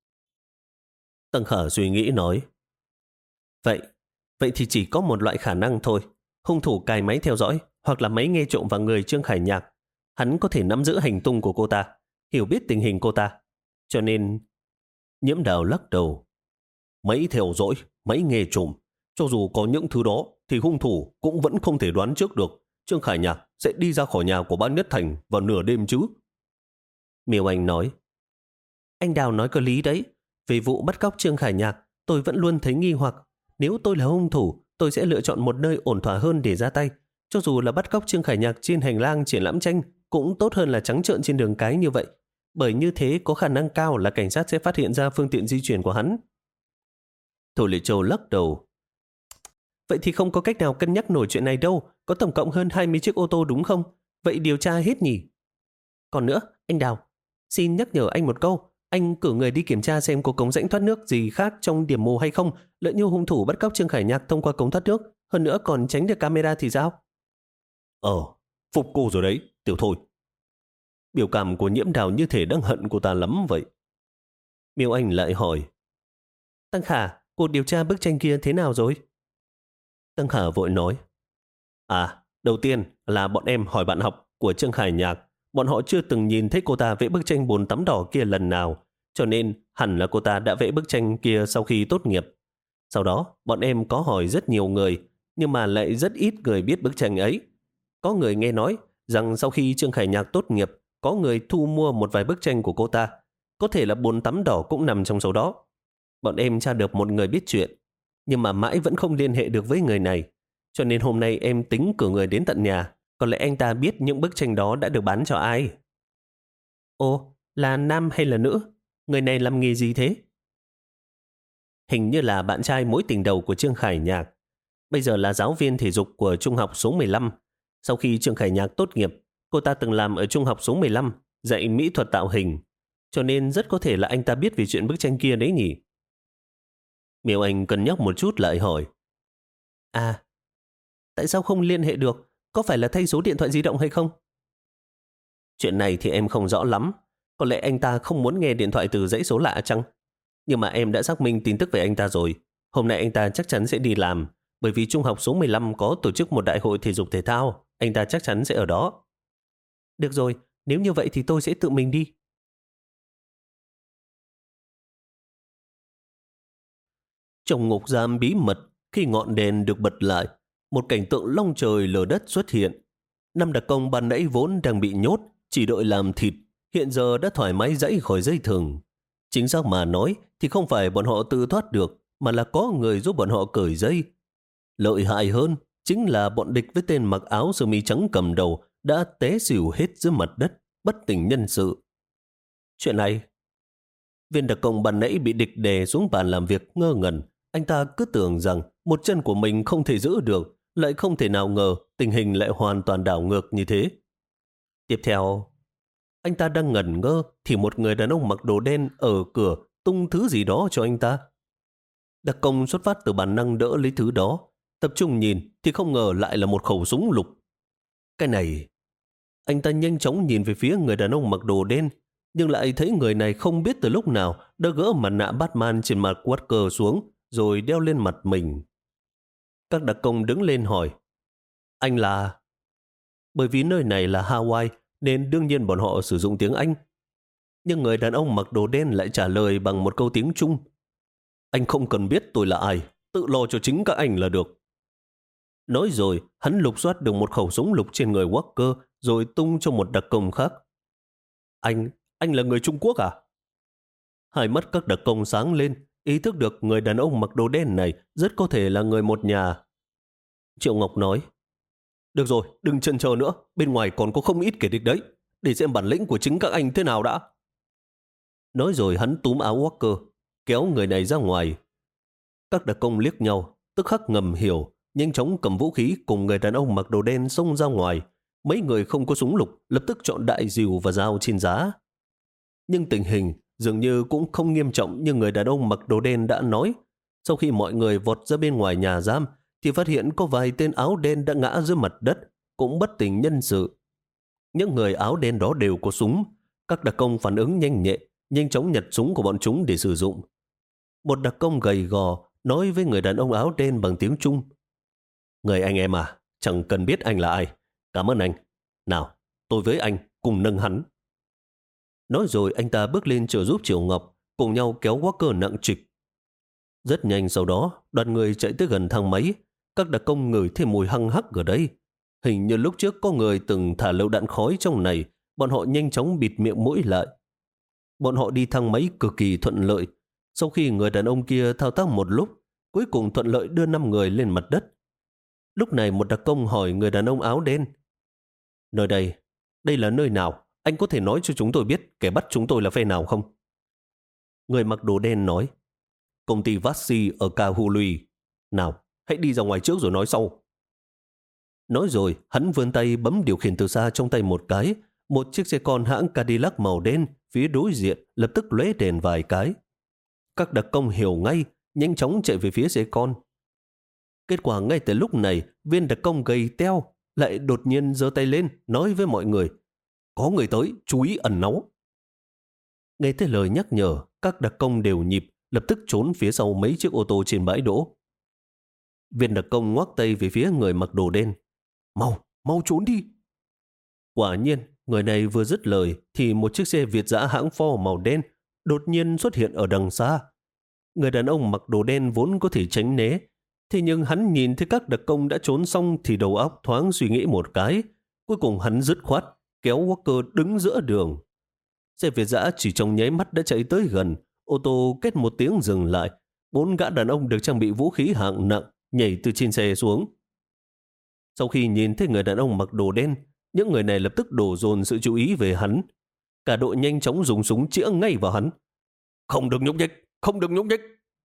Tăng Khả suy nghĩ nói.
Vậy, vậy thì chỉ có một loại khả năng thôi. Hung thủ cài máy theo dõi hoặc là máy nghe trộm vào người Trương Khải Nhạc. Hắn có thể nắm giữ hành tung của cô ta, hiểu biết tình hình cô ta. Cho nên...
Nhiễm Đào lắc đầu. Máy theo dõi, máy nghe trộm. Cho dù có những thứ đó thì hung thủ cũng vẫn không thể đoán trước được Trương Khải Nhạc sẽ đi ra khỏi nhà của bang Nhất Thành vào nửa đêm chứ.
Miêu Anh nói. Anh Đào nói có lý đấy. Về vụ bắt cóc Trương Khải Nhạc, tôi vẫn luôn thấy nghi hoặc. Nếu tôi là hung thủ, tôi sẽ lựa chọn một nơi ổn thỏa hơn để ra tay. Cho dù là bắt cóc Trương Khải Nhạc trên hành lang triển lãm tranh, cũng tốt hơn là trắng trợn trên đường cái như vậy. Bởi như thế có khả năng cao là cảnh sát sẽ phát hiện ra phương tiện di chuyển của hắn.
Thôi Lệ Châu lắc đầu.
Vậy thì không có cách nào cân nhắc nổi chuyện này đâu. Có tổng cộng hơn hai mươi chiếc ô tô đúng không? Vậy điều tra hết nhỉ? Còn nữa, anh Đào, xin nhắc nhở anh một câu. Anh cử người đi kiểm tra xem có cống rãnh thoát nước gì khác trong điểm mù hay không. Lỡ như hung thủ bắt cóc Trương Khải Nhạc thông qua cống thoát nước, hơn nữa còn tránh được camera thì sao?
Ờ, phục cô rồi đấy, Tiểu Thôi. Biểu cảm của Nhiễm Đào như thể đang hận cô ta lắm vậy.
Miêu Anh lại hỏi. Tăng Khả, cuộc điều tra bức tranh kia thế nào rồi?
Tăng Khả vội nói. À, đầu tiên là bọn em hỏi bạn học của Trương Khải Nhạc. Bọn họ chưa từng nhìn thấy cô ta vẽ bức tranh bồn tắm đỏ kia lần nào, cho nên hẳn là cô ta đã vẽ bức tranh kia sau khi tốt nghiệp. Sau đó, bọn em có hỏi rất nhiều người, nhưng mà lại rất ít người biết bức tranh ấy. Có người nghe nói rằng sau khi Trương Khải Nhạc tốt nghiệp, có người thu mua một vài bức tranh của cô ta. Có thể là bồn tắm đỏ cũng nằm trong số đó. Bọn em tra được một người biết chuyện, nhưng mà mãi vẫn không liên hệ được với người này. Cho nên hôm nay em tính cử người đến tận nhà. Có lẽ anh ta biết những bức tranh đó đã được bán cho ai. Ồ, là nam hay là nữ? Người này làm nghề gì thế? Hình như là bạn trai mối tình đầu của Trương Khải Nhạc. Bây giờ là giáo viên thể dục của trung học số mười lăm. Sau khi Trương Khải Nhạc tốt nghiệp, cô ta từng làm ở trung học số mười lăm, dạy mỹ thuật tạo hình. Cho nên rất có thể là anh ta biết về chuyện bức tranh kia đấy nhỉ? Miêu Anh cân nhắc một chút lại hỏi.
À, tại sao không liên hệ được? Có phải là thay số điện thoại di động hay không?
Chuyện này thì em không rõ lắm. Có lẽ anh ta không muốn nghe điện thoại từ dãy số lạ chăng? Nhưng mà em đã xác minh tin tức về anh ta rồi. Hôm nay anh ta chắc chắn sẽ đi làm. Bởi vì trung học số mười lăm có tổ chức một đại hội thể dục thể thao. Anh ta chắc chắn sẽ ở đó.
Được rồi, nếu như vậy thì tôi sẽ tự mình đi.
Trong ngục giam bí mật, khi ngọn đèn được bật lại, một cảnh tượng long trời lở đất xuất hiện. Năm đặc công ban nãy vốn đang bị nhốt, chỉ đợi làm thịt, hiện giờ đã thoải mái giãy khỏi dây thừng. Chính xác mà nói thì không phải bọn họ tự thoát được, mà là có người giúp bọn họ cởi dây. Lợi hại hơn chính là bọn địch với tên mặc áo sơ mi trắng cầm đầu đã té xỉu hết dưới mặt đất, bất tỉnh nhân sự. Chuyện này, viên đặc công ban nãy bị địch đè xuống bàn làm việc ngơ ngẩn. Anh ta cứ tưởng rằng một chân của mình không thể giữ được, lại không thể nào ngờ tình hình lại hoàn toàn đảo ngược như thế. Tiếp theo, anh ta đang ngẩn ngơ thì một người đàn ông mặc đồ đen ở cửa tung thứ gì đó cho anh ta. Đặc công xuất phát từ bản năng đỡ lấy thứ đó, tập trung nhìn thì không ngờ lại là một khẩu súng lục. Cái này, anh ta nhanh chóng nhìn về phía người đàn ông mặc đồ đen, nhưng lại thấy người này không biết từ lúc nào đã gỡ mặt nạ Batman trên mặt Walker xuống rồi đeo lên mặt mình. Các đặc công đứng lên hỏi, anh là... Bởi vì nơi này là Hawaii nên đương nhiên bọn họ sử dụng tiếng Anh. Nhưng người đàn ông mặc đồ đen lại trả lời bằng một câu tiếng Trung. Anh không cần biết tôi là ai, tự lo cho chính các anh là được. Nói rồi, hắn lục soát được một khẩu súng lục trên người Walker rồi tung cho một đặc công khác. Anh, anh là người Trung Quốc à? Hai mắt các đặc công sáng lên, ý thức được người đàn ông mặc đồ đen này rất có thể là người một nhà. Triệu Ngọc nói, được rồi, đừng chần chờ nữa, bên ngoài còn có không ít kẻ địch đấy, để xem bản lĩnh của chính các anh thế nào đã. Nói rồi hắn túm áo Walker, kéo người này ra ngoài. Các đặc công liếc nhau, tức khắc ngầm hiểu, nhanh chóng cầm vũ khí cùng người đàn ông mặc đồ đen xông ra ngoài. Mấy người không có súng lục lập tức chọn đại rìu và dao trên giá. Nhưng tình hình dường như cũng không nghiêm trọng như người đàn ông mặc đồ đen đã nói. Sau khi mọi người vọt ra bên ngoài nhà giam thì phát hiện có vài tên áo đen đã ngã dưới mặt đất, cũng bất tỉnh nhân sự. Những người áo đen đó đều có súng. Các đặc công phản ứng nhanh nhẹ, nhanh chóng nhặt súng của bọn chúng để sử dụng. Một đặc công gầy gò nói với người đàn ông áo đen bằng tiếng Trung. Người anh em à, chẳng cần biết anh là ai. Cảm ơn anh. Nào, tôi với anh cùng nâng hắn. Nói rồi anh ta bước lên trợ giúp Triệu Ngọc, cùng nhau kéo Walker nặng trịch. Rất nhanh sau đó, đoàn người chạy tới gần thang máy. Các đặc công ngửi thêm mùi hăng hắc ở đây. Hình như lúc trước có người từng thả lựu đạn khói trong này, bọn họ nhanh chóng bịt miệng mũi lại. Bọn họ đi thang máy cực kỳ thuận lợi. Sau khi người đàn ông kia thao tác một lúc, cuối cùng thuận lợi đưa năm người lên mặt đất. Lúc này một đặc công hỏi người đàn ông áo đen. Nơi đây, đây là nơi nào? Anh có thể nói cho chúng tôi biết kẻ bắt chúng tôi là phe nào không? Người mặc đồ đen nói, công ty Vassi ở Kahului. Nào, hãy đi ra ngoài trước rồi nói sau. Nói rồi, hắn vươn tay bấm điều khiển từ xa trong tay một cái. Một chiếc xe con hãng Cadillac màu đen phía đối diện lập tức lóe đèn vài cái. Các đặc công hiểu ngay, nhanh chóng chạy về phía xe con. Kết quả ngay từ lúc này, viên đặc công gầy teo lại đột nhiên giơ tay lên nói với mọi người, có người tới, chú ý ẩn náu. Nghe thấy lời nhắc nhở, các đặc công đều nhịp, lập tức trốn phía sau mấy chiếc ô tô trên bãi đỗ. Viên đặc công ngoắc tay về phía người mặc đồ đen. Mau, mau trốn đi. Quả nhiên, người này vừa dứt lời thì một chiếc xe Việt dã hãng Ford màu đen đột nhiên xuất hiện ở đằng xa. Người đàn ông mặc đồ đen vốn có thể tránh né, thế nhưng hắn nhìn thấy các đặc công đã trốn xong thì đầu óc thoáng suy nghĩ một cái. Cuối cùng hắn dứt khoát, kéo Walker đứng giữa đường. Xe Việt dã chỉ trong nháy mắt đã chạy tới gần, ô tô két một tiếng dừng lại. Bốn gã đàn ông được trang bị vũ khí hạng nặng nhảy từ trên xe xuống. Sau khi nhìn thấy người đàn ông mặc đồ đen, những người này lập tức đổ dồn sự chú ý về hắn. Cả đội nhanh chóng dùng súng chĩa ngay vào hắn. Không được nhúc nhích, không được nhúc nhích.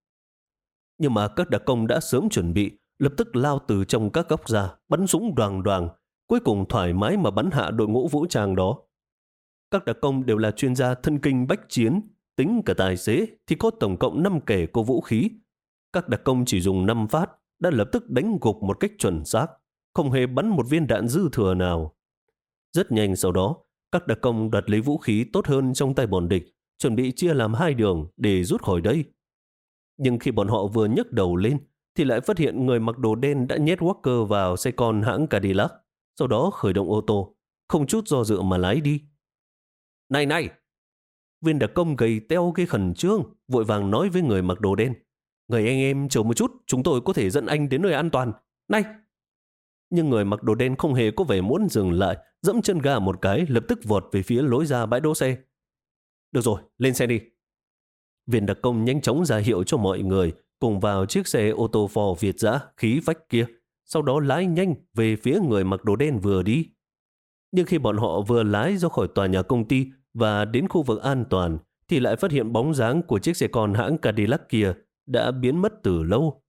Nhưng mà các đặc công đã sớm chuẩn bị, lập tức lao từ trong các góc ra, bắn súng đoàng đoàng, cuối cùng thoải mái mà bắn hạ đội ngũ vũ trang đó. Các đặc công đều là chuyên gia thân kinh bách chiến, tính cả tài xế thì có tổng cộng năm kẻ có vũ khí. Các đặc công chỉ dùng năm phát đã lập tức đánh gục một cách chuẩn xác, không hề bắn một viên đạn dư thừa nào. Rất nhanh sau đó, các đặc công đặt lấy vũ khí tốt hơn trong tay bọn địch, chuẩn bị chia làm hai đường để rút khỏi đây. Nhưng khi bọn họ vừa nhấc đầu lên, thì lại phát hiện người mặc đồ đen đã nhét Walker vào xe con hãng Cadillac, sau đó khởi động ô tô, không chút do dự mà lái đi. Này này! Viên đặc công gầy teo cái khẩn trương, vội vàng nói với người mặc đồ đen. Người anh em chờ một chút, chúng tôi có thể dẫn anh đến nơi an toàn. Này! Nhưng người mặc đồ đen không hề có vẻ muốn dừng lại, dẫm chân ga một cái, lập tức vọt về phía lối ra bãi đỗ xe. Được rồi, lên xe đi. Viên đặc công nhanh chóng ra hiệu cho mọi người cùng vào chiếc xe ô tô Ford Việt dã khí phách kia, sau đó lái nhanh về phía người mặc đồ đen vừa đi. Nhưng khi bọn họ vừa lái ra khỏi tòa nhà công ty và đến khu vực an toàn, thì lại phát hiện bóng dáng của chiếc xe con hãng Cadillac kia đã biến mất từ lâu.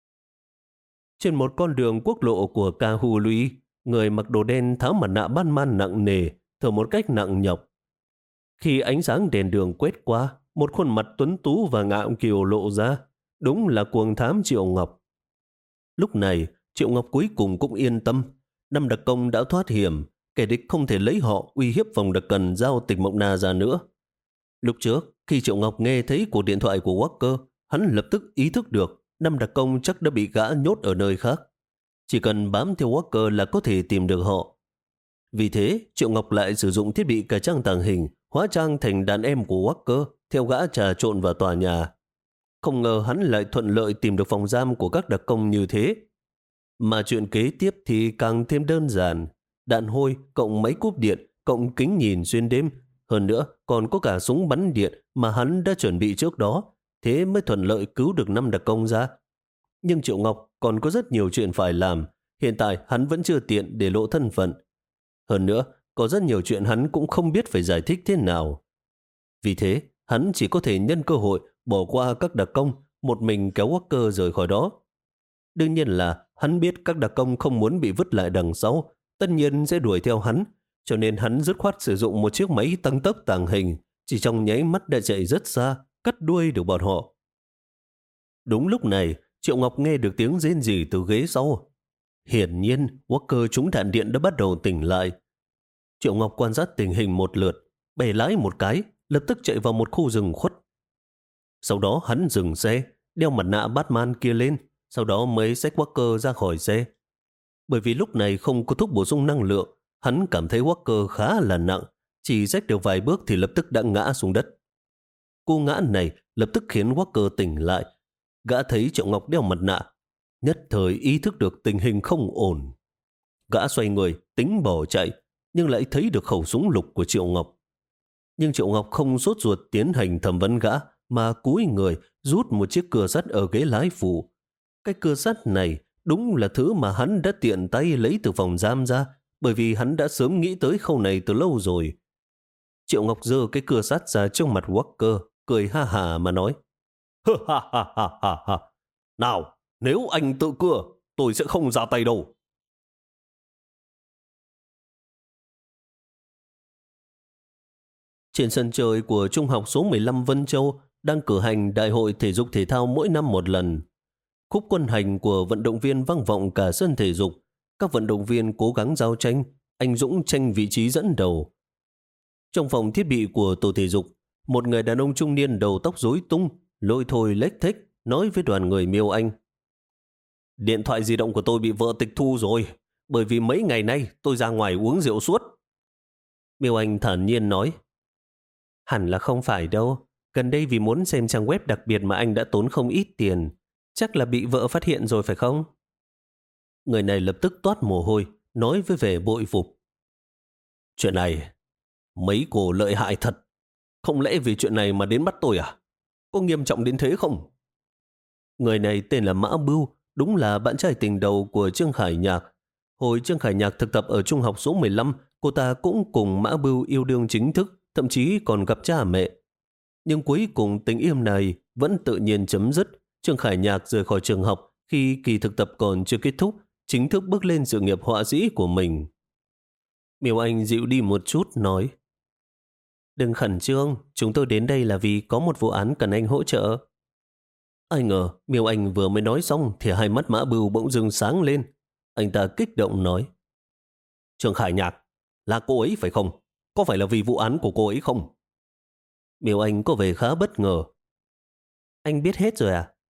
Trên một con đường quốc lộ của Kahului, người mặc đồ đen tháo mặt nạ Batman nặng nề, thở một cách nặng nhọc. Khi ánh sáng đèn đường quét qua, một khuôn mặt tuấn tú và ngạo kiều lộ ra, đúng là cuồng thám Triệu Ngọc. Lúc này, Triệu Ngọc cuối cùng cũng yên tâm. Năm đặc công đã thoát hiểm, kẻ địch không thể lấy họ uy hiếp vòng đặc cần giao Tịch Mộng Na ra nữa. Lúc trước, khi Triệu Ngọc nghe thấy cuộc điện thoại của Walker, hắn lập tức ý thức được năm đặc công chắc đã bị gã nhốt ở nơi khác. Chỉ cần bám theo Walker là có thể tìm được họ. Vì thế, Triệu Ngọc lại sử dụng thiết bị cải trang tàng hình, hóa trang thành đàn em của Walker, theo gã trà trộn vào tòa nhà. Không ngờ hắn lại thuận lợi tìm được phòng giam của các đặc công như thế. Mà chuyện kế tiếp thì càng thêm đơn giản. Đạn hôi, cộng máy cúp điện, cộng kính nhìn xuyên đêm. Hơn nữa, còn có cả súng bắn điện mà hắn đã chuẩn bị trước đó. Thế mới thuận lợi cứu được năm đặc công ra. Nhưng Triệu Ngọc còn có rất nhiều chuyện phải làm. Hiện tại hắn vẫn chưa tiện để lộ thân phận. Hơn nữa, có rất nhiều chuyện hắn cũng không biết phải giải thích thế nào. Vì thế, hắn chỉ có thể nhân cơ hội bỏ qua các đặc công, một mình kéo Walker rời khỏi đó. Đương nhiên là hắn biết các đặc công không muốn bị vứt lại đằng sau, tất nhiên sẽ đuổi theo hắn, cho nên hắn dứt khoát sử dụng một chiếc máy tăng tốc tàng hình, chỉ trong nháy mắt đã chạy rất xa, cắt đuôi được bọn họ. Đúng lúc này, Triệu Ngọc nghe được tiếng rên rỉ từ ghế sau. Hiển nhiên, Walker trúng đạn điện đã bắt đầu tỉnh lại. Triệu Ngọc quan sát tình hình một lượt, bẻ lái một cái, lập tức chạy vào một khu rừng khuất. Sau đó hắn dừng xe, đeo mặt nạ Batman kia lên, sau đó mới xách Walker ra khỏi xe. Bởi vì lúc này không có thuốc bổ sung năng lượng, hắn cảm thấy Walker khá là nặng, chỉ xách được vài bước thì lập tức đã ngã xuống đất. Cú ngã này lập tức khiến Walker tỉnh lại. Gã thấy Triệu Ngọc đeo mặt nạ, nhất thời ý thức được tình hình không ổn. Gã xoay người, tính bỏ chạy, nhưng lại thấy được khẩu súng lục của Triệu Ngọc. Nhưng Triệu Ngọc không sốt ruột tiến hành thẩm vấn gã, mà cúi người rút một chiếc cưa sắt ở ghế lái phụ. Cái cưa sắt này đúng là thứ mà hắn đã tiện tay lấy từ phòng giam ra, bởi vì hắn đã sớm nghĩ tới khâu này từ lâu rồi. Triệu Ngọc giơ cái cưa sắt ra trong mặt Walker, cười ha hà mà nói: ha ha ha ha ha. Nào, nếu anh tự cưa, tôi sẽ không ra tay đâu. Trên sân chơi của trung học số mười lăm Vân Châu đang cử hành đại hội thể dục thể thao mỗi năm một lần. Khúc quân hành của vận động viên vang vọng cả sân thể dục. Các vận động viên cố gắng giao tranh, anh Dũng tranh vị trí dẫn đầu. Trong phòng thiết bị của tổ thể dục, một người đàn ông trung niên đầu tóc rối tung, lôi thôi lếch thếch nói với đoàn người Miêu Anh: Điện thoại di động của tôi bị vợ tịch thu rồi, bởi vì mấy ngày nay tôi ra ngoài uống rượu suốt. Miêu Anh thản nhiên nói: Hẳn là không phải đâu. Gần đây vì muốn xem trang web đặc biệt mà anh đã tốn không ít tiền. Chắc là bị vợ phát hiện rồi phải không? Người này lập tức toát mồ hôi, nói với vẻ bội phục: Chuyện này, mấy cô lợi hại thật. Không lẽ vì chuyện này mà đến bắt tôi à? Có nghiêm trọng đến thế không? Người này tên là Mã Bưu, đúng là bạn trai tình đầu của Trương Khải Nhạc. Hồi Trương Khải Nhạc thực tập ở trung học số mười lăm, cô ta cũng cùng Mã Bưu yêu đương chính thức, thậm chí còn gặp cha mẹ. Nhưng cuối cùng tình yêu này vẫn tự nhiên chấm dứt. Trương Khải Nhạc rời khỏi trường học khi kỳ thực tập còn chưa kết thúc, chính thức bước lên sự nghiệp họa sĩ của mình. Miêu Anh dịu đi một chút nói: Đừng khẩn trương, chúng tôi đến đây là vì có một vụ án cần anh hỗ trợ. Ai ngờ Miêu Anh vừa mới nói xong thì hai mắt Mã Bưu bỗng dưng sáng lên. Anh ta kích động nói: Trương Khải Nhạc, là cô ấy phải không? Có phải là vì vụ án của cô ấy không? Miêu Anh có vẻ khá bất ngờ. Anh biết hết rồi à?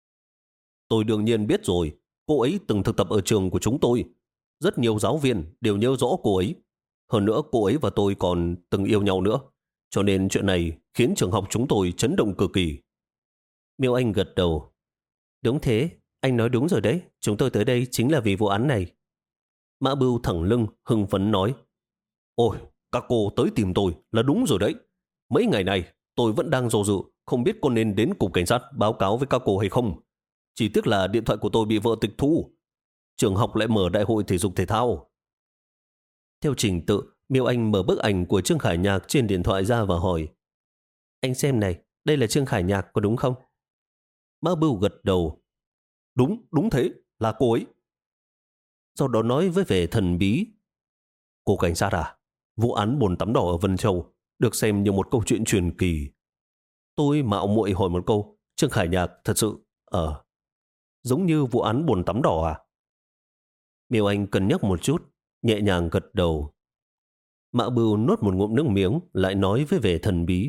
Tôi đương nhiên biết rồi. Cô ấy từng thực tập ở trường của chúng tôi. Rất nhiều giáo viên đều nhớ rõ cô ấy. Hơn nữa cô ấy và tôi còn từng yêu nhau nữa. Cho nên chuyện này khiến trường học chúng tôi chấn động cực kỳ. Miêu Anh gật đầu. Đúng thế, anh nói đúng rồi đấy. Chúng tôi tới đây chính là vì vụ án này. Mã Bưu thẳng lưng hưng phấn nói: Ôi, các cô tới tìm tôi là đúng rồi đấy. Mấy ngày này tôi vẫn đang do dự, không biết có nên đến cục cảnh sát báo cáo với các cô hay không. Chỉ tiếc là điện thoại của tôi bị vợ tịch thu. Trường học lại mở đại hội thể dục thể thao. Theo trình tự, Miêu Anh mở bức ảnh của Trương Khải Nhạc trên điện thoại ra và hỏi: Anh xem này, đây là Trương Khải Nhạc có đúng không? Mã Bưu gật đầu. Đúng, đúng thế, là cô ấy. Sau đó nói với vẻ thần bí: Cô cảnh sát à, vụ án bồn tắm đỏ ở Vân Châu được xem như một câu chuyện truyền kỳ. Tôi mạo muội hỏi một câu, Trương Khải Nhạc thật sự, ờ, giống như vụ án bồn tắm đỏ à? Miêu Anh cân nhắc một chút, nhẹ nhàng gật đầu. Mã Bưu nuốt một ngụm nước miếng, lại nói với vẻ thần bí: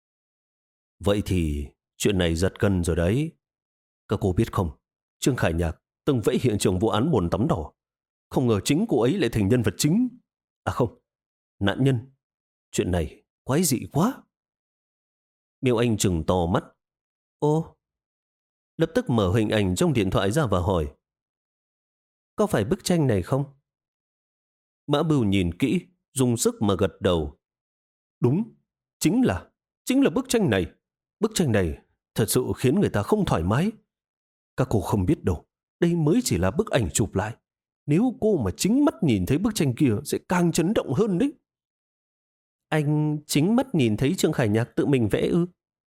Vậy thì chuyện này giật gân rồi đấy. Các cô biết không, Trương Khải Nhạc từng vẽ hiện trường vụ án bồn tắm đỏ. Không ngờ chính cô ấy lại thành nhân vật chính. À không, nạn nhân. Chuyện này quái dị quá. Miêu Anh trừng to mắt. Ô, lập tức mở hình ảnh trong điện thoại ra và hỏi: Có phải bức tranh này không? Mã Bưu nhìn kỹ, dùng sức mà gật đầu. Đúng, chính là, chính là bức tranh này. Bức tranh này thật sự khiến người ta không thoải mái. Các cô không biết đâu, đây mới chỉ là bức ảnh chụp lại. Nếu cô mà chính mắt nhìn thấy bức tranh kia sẽ càng chấn động hơn đấy. Anh chính mắt nhìn thấy Trương Khải Nhạc tự mình vẽ ư?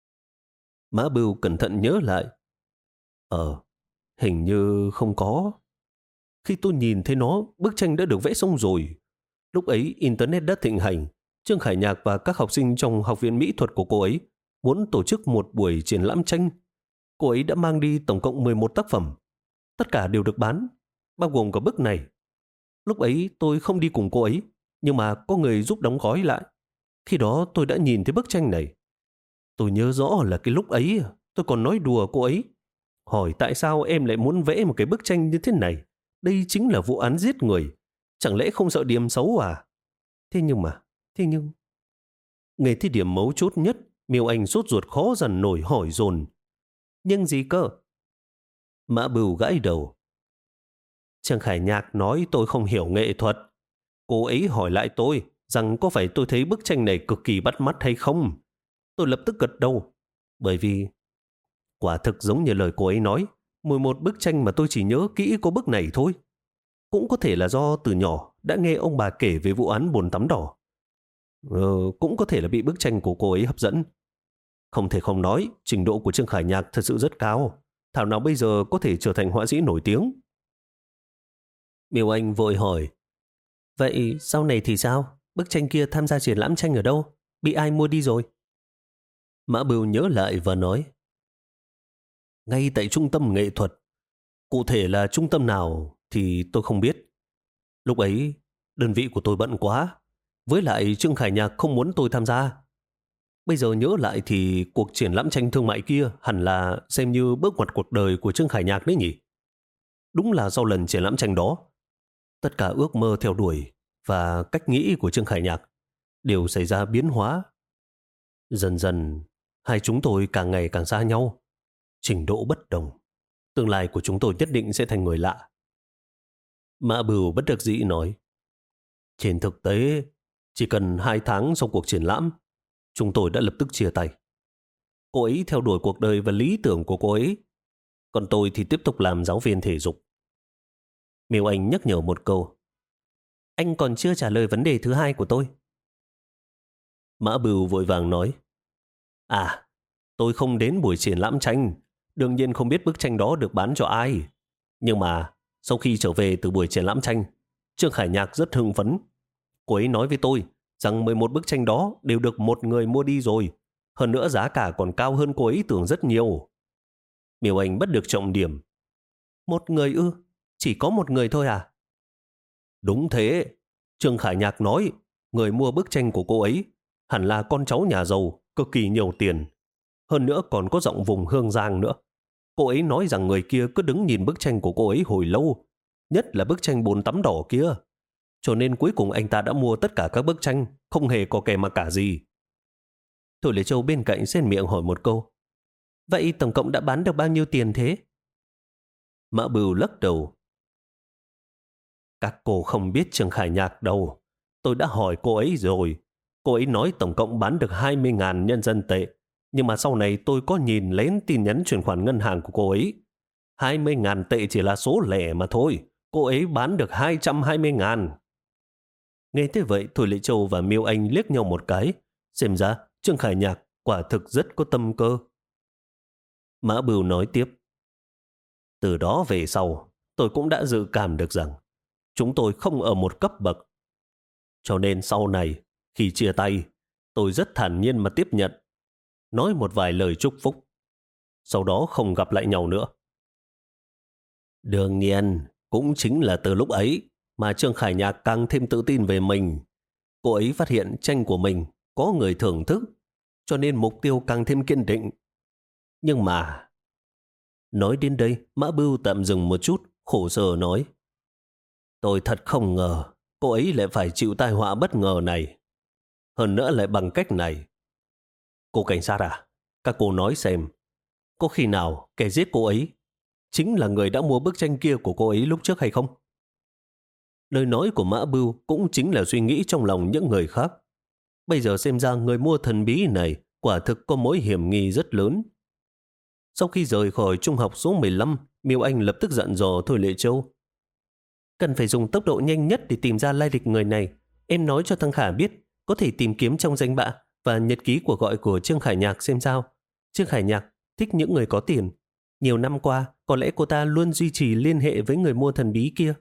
Mã Bưu cẩn thận nhớ lại. Ờ, hình như không có. Khi tôi nhìn thấy nó, bức tranh đã được vẽ xong rồi. Lúc ấy Internet đã thịnh hành. Trương Khải Nhạc và các học sinh trong học viện mỹ thuật của cô ấy muốn tổ chức một buổi triển lãm tranh. Cô ấy đã mang đi tổng cộng mười một tác phẩm. Tất cả đều được bán, bao gồm cả bức này. Lúc ấy tôi không đi cùng cô ấy, nhưng mà có người giúp đóng gói lại. Khi đó tôi đã nhìn thấy bức tranh này. Tôi nhớ rõ là cái lúc ấy tôi còn nói đùa cô ấy, hỏi tại sao em lại muốn vẽ một cái bức tranh như thế này. Đây chính là vụ án giết người. Chẳng lẽ không sợ điểm xấu à? Thế nhưng mà, thế nhưng... Nghe thấy điểm mấu chốt nhất, Miêu Anh sốt ruột khó dằn nổi hỏi dồn. Nhưng gì cơ? Mã Bưu gãi đầu. Trương Khải Nhạc nói tôi không hiểu nghệ thuật. Cô ấy hỏi lại tôi rằng có phải tôi thấy bức tranh này cực kỳ bắt mắt hay không. Tôi lập tức gật đầu. Bởi vì quả thực giống như lời cô ấy nói, mười một bức tranh mà tôi chỉ nhớ kỹ có bức này thôi. Cũng có thể là do từ nhỏ đã nghe ông bà kể về vụ án bồn tắm đỏ. Ờ, cũng có thể là bị bức tranh của cô ấy hấp dẫn. Không thể không nói, trình độ của Trương Khải Nhạc thật sự rất cao. Thảo nào bây giờ có thể trở thành họa sĩ nổi tiếng. Miêu Anh vội hỏi: Vậy sau này thì sao? Bức tranh kia tham gia triển lãm tranh ở đâu? Bị ai mua đi rồi? Mã Bưu nhớ lại và nói: Ngay tại trung tâm nghệ thuật. Cụ thể là trung tâm nào thì tôi không biết. Lúc ấy đơn vị của tôi bận quá. Với lại Trương Khải Nhạc không muốn tôi tham gia. Bây giờ nhớ lại thì cuộc triển lãm tranh thương mại kia hẳn là xem như bước ngoặt cuộc đời của Trương Khải Nhạc đấy nhỉ? Đúng là sau lần triển lãm tranh đó, tất cả ước mơ theo đuổi và cách nghĩ của Trương Khải Nhạc đều xảy ra biến hóa. Dần dần, hai chúng tôi càng ngày càng xa nhau. Trình độ bất đồng. Tương lai của chúng tôi nhất định sẽ thành người lạ. Mã Bưu bất đắc dĩ nói: Trên thực tế, chỉ cần hai tháng sau cuộc triển lãm, chúng tôi đã lập tức chia tay. Cô ấy theo đuổi cuộc đời và lý tưởng của cô ấy, còn tôi thì tiếp tục làm giáo viên thể dục. Miêu Anh nhắc nhở một câu: Anh còn chưa trả lời vấn đề thứ hai của tôi. Mã Bưu vội vàng nói: À, tôi không đến buổi triển lãm tranh, đương nhiên không biết bức tranh đó được bán cho ai. Nhưng mà sau khi trở về từ buổi triển lãm tranh, Trương Khải Nhạc rất hưng phấn. Cô ấy nói với tôi rằng mười một bức tranh đó đều được một người mua đi rồi. Hơn nữa giá cả còn cao hơn cô ấy tưởng rất nhiều. Miêu Anh bắt được trọng điểm. Một người ư? Chỉ có một người thôi à? Đúng thế. Trương Khải Nhạc nói người mua bức tranh của cô ấy hẳn là con cháu nhà giàu, cực kỳ nhiều tiền. Hơn nữa còn có giọng vùng Hương Giang nữa. Cô ấy nói rằng người kia cứ đứng nhìn bức tranh của cô ấy hồi lâu, nhất là bức tranh bồn tắm đỏ kia. Cho nên cuối cùng anh ta đã mua tất cả các bức tranh, không hề có kẻ mà cả gì. Thôi Lê Châu bên cạnh xen miệng hỏi một câu: Vậy tổng cộng đã bán được bao nhiêu tiền thế? Mã Bưu lắc đầu: Các cô không biết Trương Khải Nhạc đâu. Tôi đã hỏi cô ấy rồi. Cô ấy nói tổng cộng bán được hai mươi nghìn nhân dân tệ. Nhưng mà sau này tôi có nhìn lén tin nhắn chuyển khoản ngân hàng của cô ấy. hai mươi nghìn tệ chỉ là số lẻ mà thôi. Cô ấy bán được hai trăm hai mươi ngàn.
Nghe thế vậy, Thôi Lệ Châu và Miêu Anh liếc nhau một cái. Xem ra Trương Khải Nhạc quả thực rất có tâm cơ. Mã Bưu nói tiếp. Từ đó về sau, tôi cũng đã dự cảm được rằng chúng tôi không ở một cấp bậc. Cho nên sau này, khi chia tay, tôi rất thản nhiên mà tiếp nhận, nói một vài lời chúc phúc. Sau đó không gặp lại nhau nữa. Đương nhiên, cũng chính là từ lúc ấy mà Trương Khải Nhạc càng thêm tự tin về mình. Cô ấy phát hiện tranh của mình có người thưởng thức, cho nên mục tiêu càng thêm kiên định. Nhưng mà... Nói đến đây, Mã Bưu tạm dừng một chút, khổ sở nói. Tôi thật không ngờ cô ấy lại phải chịu tai họa bất ngờ này. Hơn nữa lại bằng cách này. Cô cảnh sát à, các cô nói xem, có khi nào kẻ giết cô ấy chính là người đã mua bức tranh kia của cô ấy lúc trước hay không? Lời nói của Mã Bưu cũng chính là suy nghĩ trong lòng những người khác. Bây giờ xem ra người mua thần bí này quả thực có mối hiểm nghi rất lớn. Sau khi rời khỏi trung học số mười lăm, Miêu Anh lập tức dặn dò Thôi Lệ Châu. Cần phải dùng tốc độ nhanh nhất để tìm ra lai lịch người này. Em nói cho thằng Khả biết, có thể tìm kiếm trong danh bạ và nhật ký cuộc gọi của Trương Khải Nhạc xem sao. Trương Khải Nhạc thích những người có tiền. Nhiều năm qua, có lẽ cô ta luôn duy trì liên hệ với người mua thần bí kia.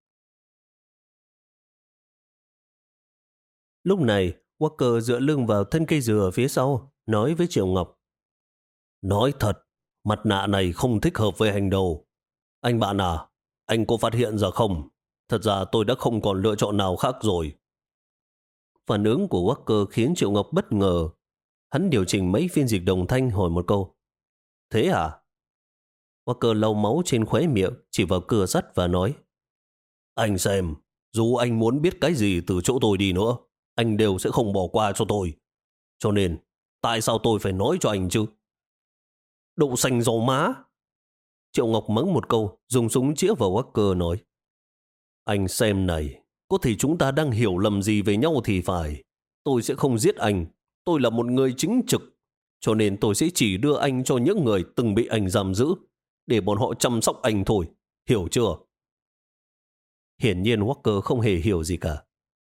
Lúc này, Walker dựa lưng vào thân cây dừa phía sau, nói với Triệu Ngọc. Nói thật, mặt nạ này không thích hợp với anh đâu. Anh bạn à, anh có phát hiện ra không? Thật ra tôi đã không còn lựa chọn nào khác rồi. Phản ứng của Walker khiến Triệu Ngọc bất ngờ. Hắn điều chỉnh mấy phiên dịch đồng thanh hỏi một câu. Thế à? Walker lau máu trên khóe miệng, chỉ vào cửa sắt và nói. Anh xem, dù anh muốn biết cái gì từ chỗ tôi đi nữa, anh đều sẽ không bỏ qua cho tôi. Cho nên, tại sao tôi phải nói cho anh chứ? Đậu xanh dầu má. Triệu Ngọc mắng một câu, dùng súng chĩa vào Walker nói. Anh xem này, có thể chúng ta đang hiểu lầm gì về nhau thì phải. Tôi sẽ không giết anh. Tôi là một người chính trực. Cho nên tôi sẽ chỉ đưa anh cho những người từng bị anh giam giữ, để bọn họ chăm sóc anh thôi. Hiểu chưa? Hiển nhiên Walker không hề hiểu gì cả.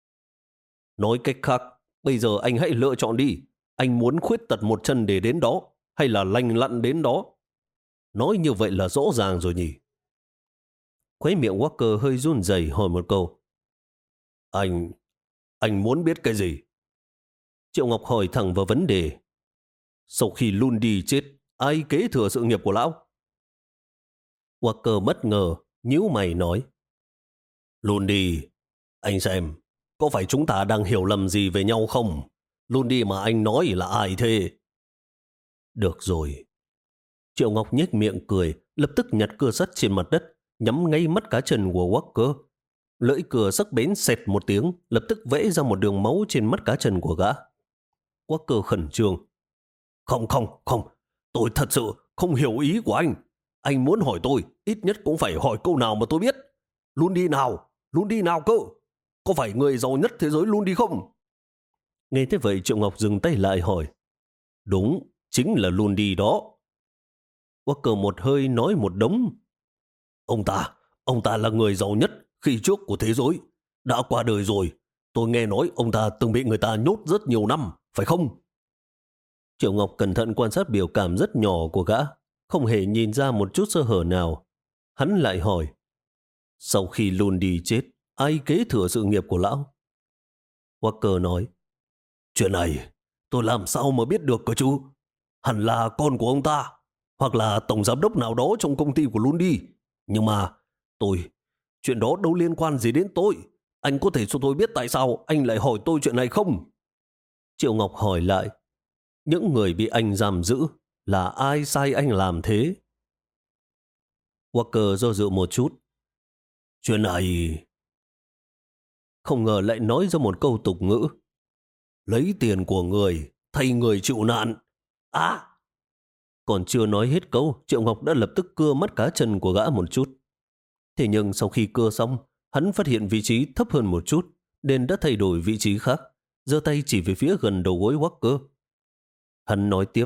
Nói cách khác, bây giờ anh hãy lựa chọn đi. Anh muốn khuyết tật một chân để đến đó, hay là lành lặn đến đó? Nói như vậy là rõ ràng rồi nhỉ? Khóe miệng Walker hơi run rẩy hỏi một câu. Anh... anh muốn biết cái gì? Triệu Ngọc hỏi thẳng vào vấn đề. Sau khi Lundi chết, ai kế thừa sự nghiệp của lão? Walker bất ngờ, nhíu mày nói. Lundi, anh xem, có phải chúng ta đang hiểu lầm gì về nhau không? Lundi mà anh nói là ai thế? Được rồi. Triệu Ngọc nhếch miệng cười, lập tức nhặt cưa sắt trên mặt đất, nhắm ngay mắt cá chân của Walker. Lưỡi cưa sắc bén xẹt một tiếng, lập tức vẽ ra một đường máu trên mắt cá chân của gã. Walker khẩn trương. Không, không, không, tôi thật sự không hiểu ý của anh. Anh muốn hỏi tôi, ít nhất cũng phải hỏi câu nào mà tôi biết. Lundi nào? Lundi nào cơ? Có phải người giàu nhất thế giới Lundi không? Nghe thế vậy Triệu Ngọc dừng tay lại hỏi. Đúng, chính là Lundi đó. Walker một hơi nói một đống. Ông ta, ông ta là người giàu nhất khi trước của thế giới. Đã qua đời rồi. Tôi nghe nói ông ta từng bị người ta nhốt rất nhiều năm, phải không? Triệu Ngọc cẩn thận quan sát biểu cảm rất nhỏ của gã, không hề nhìn ra một chút sơ hở nào. Hắn lại hỏi. Sau khi Lundi chết, ai kế thừa sự nghiệp của lão? Walker nói. Chuyện này, tôi làm sao mà biết được cơ chứ? Hẳn là con của ông ta, hoặc là tổng giám đốc nào đó trong công ty của Lundi. Nhưng mà, tôi, chuyện đó đâu liên quan gì đến tôi. Anh có thể cho tôi biết tại sao anh lại hỏi tôi chuyện này không? Triệu Ngọc hỏi lại. Những người bị anh giam giữ là ai sai anh làm thế? Walker do dự một chút. Chuyện này... Không ngờ lại nói ra một câu tục ngữ. Lấy tiền của người, thay người chịu nạn. À! Còn chưa nói hết câu, Triệu Ngọc đã lập tức cưa mắt cá chân của gã một chút. Thế nhưng sau khi cưa xong, hắn phát hiện vị trí thấp hơn một chút, nên đã thay đổi vị trí khác, giơ tay chỉ về phía gần đầu gối Walker. Hắn nói tiếp.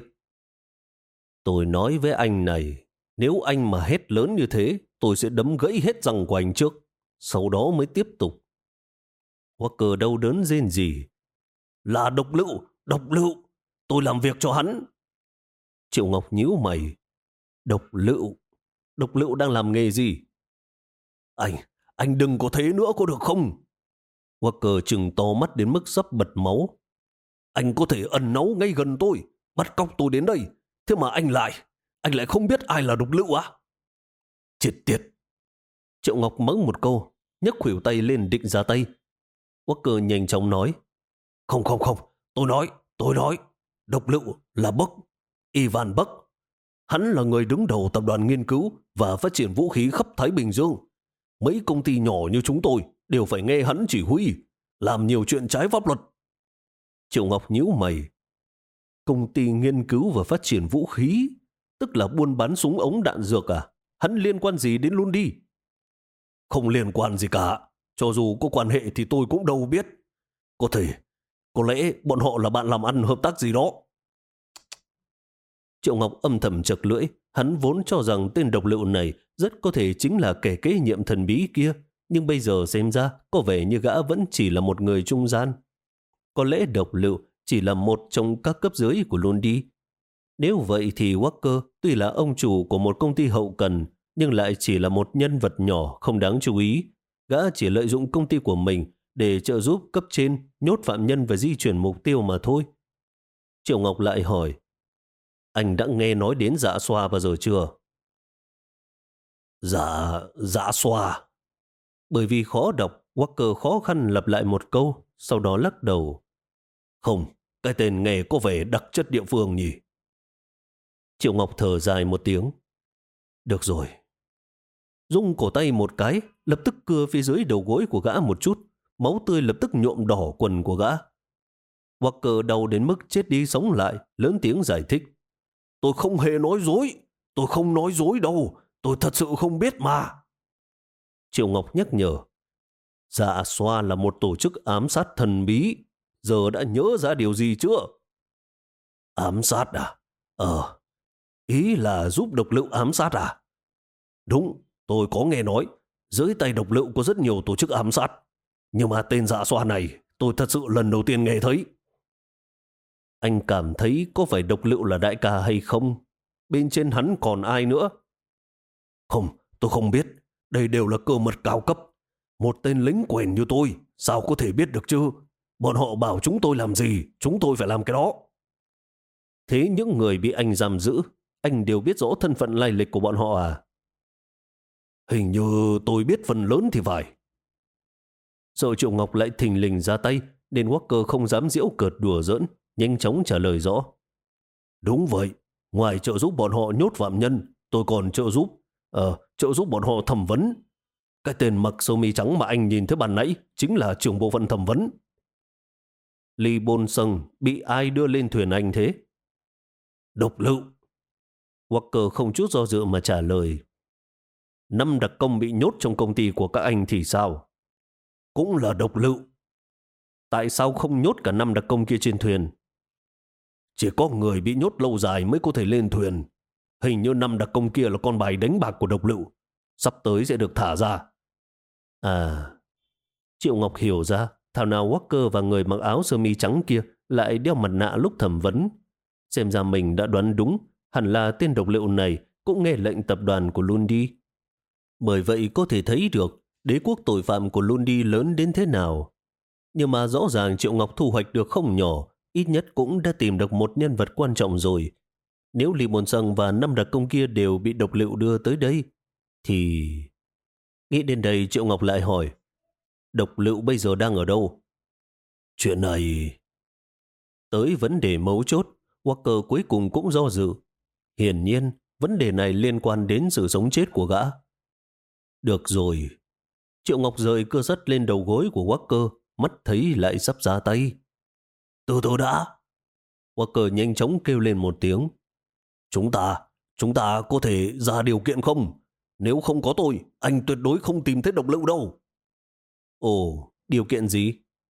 Tôi nói với anh này, nếu anh mà hét lớn như thế, tôi sẽ đấm gãy hết răng của anh trước, sau đó mới tiếp tục.
Walker đau đớn rên rỉ. Là độc lựu, độc lựu, tôi làm việc cho hắn. Triệu Ngọc nhíu mày. Độc lựu, độc lựu đang làm nghề gì? Anh, anh đừng có thế nữa có được không? Walker trừng to mắt đến mức sắp bật máu. Anh có thể ẩn náu ngay gần tôi, bắt cóc tôi đến đây. Thế mà anh lại, anh lại không biết ai là độc lựu á? Chết tiệt. Triệu Ngọc mắng một câu, nhấc khuỷu tay lên định ra tay. Walker nhanh chóng nói. Không không không, tôi nói, tôi nói. Độc lựu là Buck, Ivan Buck. Hắn là người đứng đầu tập đoàn nghiên cứu và phát triển vũ khí khắp Thái Bình Dương. Mấy công ty nhỏ như chúng tôi đều phải nghe hắn chỉ huy, làm nhiều chuyện trái pháp luật. Triệu Ngọc nhíu mày. Công ty nghiên cứu và phát triển vũ khí, tức là buôn bán súng ống đạn dược à? Hắn liên quan gì đến luôn đi? Không liên quan gì cả. Cho dù có quan hệ thì tôi cũng đâu biết. Có thể, có lẽ bọn họ là bạn làm ăn hợp tác gì đó. Triệu Ngọc âm thầm chật lưỡi. Hắn vốn cho rằng tên độc lựu này rất có thể chính là kẻ kế nhiệm thần bí kia. Nhưng bây giờ xem ra có vẻ như gã vẫn chỉ là một người trung gian. Có lẽ độc lựu chỉ là một trong các cấp dưới của Lundy. Nếu vậy thì Walker tuy là ông chủ của một công ty hậu cần nhưng lại chỉ là một nhân vật nhỏ không đáng chú ý. Gã chỉ lợi dụng công ty của mình để trợ giúp cấp trên nhốt phạm nhân và di chuyển mục tiêu mà thôi. Triệu Ngọc lại hỏi. Anh đã nghe nói đến dạ xoa bao giờ chưa? Dạ, dạ xoa. Bởi vì khó đọc, Walker khó khăn lặp lại một câu, sau đó lắc đầu. Không, cái tên nghe có vẻ đặc chất địa phương nhỉ? Triệu Ngọc thở dài một tiếng. Được rồi. Rung cổ tay một cái, lập tức cưa phía dưới đầu gối của gã một chút, máu tươi lập tức nhuộm đỏ quần của gã. Walker đau đến mức chết đi sống lại, lớn tiếng giải thích. Tôi không hề nói dối, tôi không nói dối đâu, tôi thật sự không biết mà. Triệu Ngọc nhắc nhở. Dạ xoa là một tổ chức ám sát thần bí, giờ đã nhớ ra điều gì chưa? Ám sát à? Ờ, ý là giúp độc lựu ám sát à? Đúng, tôi có nghe nói, dưới tay độc lựu có rất nhiều tổ chức ám sát. Nhưng mà tên dạ xoa này, tôi thật sự lần đầu tiên nghe thấy. Anh cảm thấy có phải độc lựu là đại ca hay không? Bên trên hắn còn ai nữa? Không, tôi không biết. Đây đều là cơ mật cao cấp. Một tên lính quèn như tôi, sao có thể biết được chứ? Bọn họ bảo chúng tôi làm gì, chúng tôi phải làm cái đó. Thế những người bị anh giam giữ, anh đều biết rõ thân phận lai lịch của bọn họ à? Hình như tôi biết phần lớn thì phải. Sợ Triệu Ngọc lại thình lình ra tay, nên Walker không dám giễu cợt đùa giỡn, nhanh chóng trả lời rõ. Đúng vậy, ngoài trợ giúp bọn họ nhốt phạm nhân, tôi còn trợ giúp, ờ, trợ giúp bọn họ thẩm vấn. Cái tên mặc sơ mi trắng mà anh nhìn thấy ban nãy chính là trưởng bộ phận thẩm vấn. Lee Bonson bị ai đưa lên thuyền anh thế? Độc lựu. Walker không chút do dự mà trả lời. Năm đặc công bị nhốt trong công ty của các anh thì sao? Cũng là độc lựu. Tại sao không nhốt cả năm đặc công kia trên thuyền? Chỉ có người bị nhốt lâu dài mới có thể lên thuyền. Hình như năm đặc công kia là con bài đánh bạc của độc lựu. Sắp tới sẽ được thả ra. À, Triệu Ngọc hiểu ra thảo nào Walker và người mặc áo sơ mi trắng kia lại đeo mặt nạ lúc thẩm vấn. Xem ra mình đã đoán đúng, hẳn là tên độc lựu này cũng nghe lệnh tập đoàn của Lundy. Bởi vậy có thể thấy được đế quốc tội phạm của Lundy lớn đến thế nào. Nhưng mà rõ ràng Triệu Ngọc thu hoạch được không nhỏ, ít nhất cũng đã tìm được một nhân vật quan trọng rồi. Nếu Lý Môn Săng và năm đặc công kia đều bị độc lựu đưa tới đây, thì... Nghĩ đến đây Triệu Ngọc lại hỏi, độc lựu bây giờ đang ở đâu? Chuyện này... Tới vấn đề mấu chốt, Walker cuối cùng cũng do dự. Hiển nhiên, vấn đề này liên quan đến sự sống chết của gã. Được rồi. Triệu Ngọc rời cưa sắt lên đầu gối của Walker, mắt thấy lại sắp ra tay. Từ từ đã. Walker nhanh chóng kêu lên một tiếng. Chúng ta, chúng ta có thể ra điều kiện không? Nếu không có tôi, anh tuyệt đối không tìm thấy độc lựu đâu. Ồ, điều kiện gì?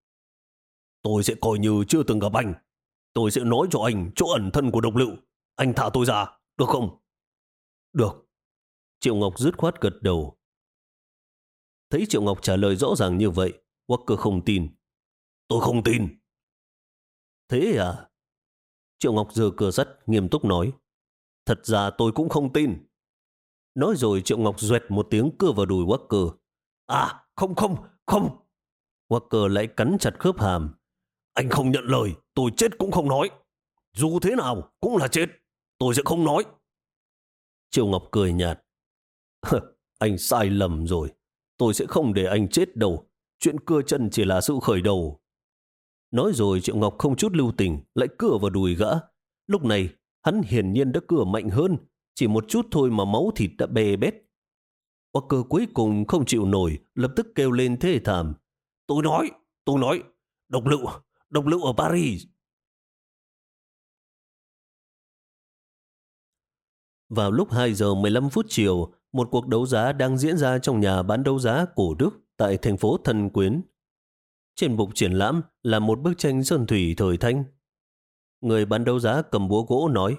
Tôi sẽ coi như chưa từng gặp anh. Tôi sẽ nói cho anh chỗ ẩn thân của độc lựu. Anh thả tôi ra, được không? Được. Triệu Ngọc dứt khoát gật đầu. Thấy Triệu Ngọc trả lời rõ ràng như vậy, Walker không tin. Tôi không tin. Thế à? Triệu Ngọc giơ cưa sắt nghiêm túc nói. Thật ra tôi cũng không tin. Nói rồi Triệu Ngọc doẹt một tiếng cưa vào đùi Walker. À, không không, không. Walker lại cắn chặt khớp hàm. Anh không nhận lời, tôi chết cũng không nói. Dù thế nào cũng là chết, tôi sẽ không nói. Triệu Ngọc cười nhạt. Anh sai lầm rồi. Tôi sẽ không để anh chết đâu. Chuyện cưa chân chỉ là sự khởi đầu. Nói rồi Triệu Ngọc không chút lưu tình lại cưa vào đùi gã. Lúc này hắn hiển nhiên đã cưa mạnh hơn. Chỉ một chút thôi mà máu thịt đã bê bết. Walker cuối cùng không chịu nổi, lập tức kêu lên thê thảm. Tôi nói, tôi nói, độc lựu, độc lựu ở Paris. Vào lúc hai giờ mười lăm phút chiều, một cuộc đấu giá đang diễn ra trong nhà bán đấu giá cổ Đức tại thành phố Thân Quyến. Trên bục triển lãm là một bức tranh sơn thủy thời Thanh. Người bán đấu giá cầm búa gỗ nói,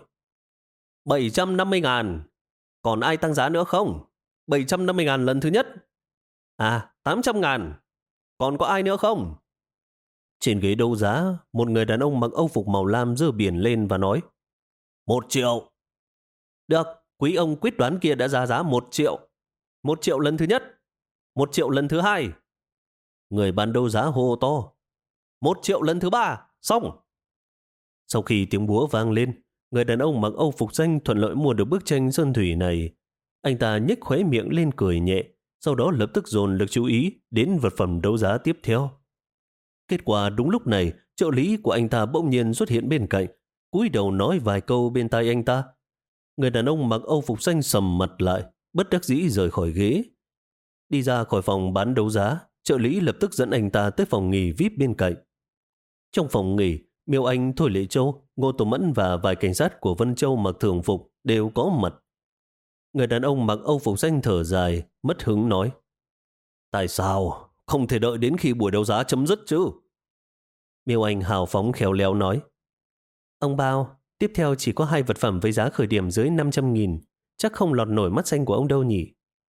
bảy trăm năm mươi ngàn. Còn ai tăng giá nữa không? bảy trăm năm mươi ngàn lần thứ nhất. À, tám trăm ngàn. Còn có ai nữa không? Trên ghế đấu giá, một người đàn ông mặc âu phục màu lam giơ biển lên và nói, một triệu. Được, quý ông quyết đoán kia đã ra giá một triệu. Một triệu lần thứ nhất. Một triệu lần thứ hai. Người bán đấu giá hô to, một triệu lần thứ ba. Xong. Sau khi tiếng búa vang lên, người đàn ông mặc âu phục xanh thuận lợi mua được bức tranh sơn thủy này. Anh ta nhếch khóe miệng lên cười nhẹ, sau đó lập tức dồn lực chú ý đến vật phẩm đấu giá tiếp theo. Kết quả đúng lúc này, trợ lý của anh ta bỗng nhiên xuất hiện bên cạnh, cúi đầu nói vài câu bên tai anh ta. Người đàn ông mặc âu phục xanh sầm mặt lại, bất đắc dĩ rời khỏi ghế. Đi ra khỏi phòng bán đấu giá, trợ lý lập tức dẫn anh ta tới phòng nghỉ vi ai pi bên cạnh. Trong phòng nghỉ, Miêu Anh, Thôi Lệ Châu, Ngô Tổ Mẫn và vài cảnh sát của Vân Châu mặc thường phục đều có mặt. Người đàn ông mặc âu phục xanh thở dài, mất hứng nói, tại sao không thể đợi đến khi buổi đấu giá chấm dứt chứ? Miêu Anh hào phóng khéo léo nói, ông Bao, tiếp theo chỉ có hai vật phẩm với giá khởi điểm dưới năm trăm nghìn, chắc không lọt nổi mắt xanh của ông đâu nhỉ?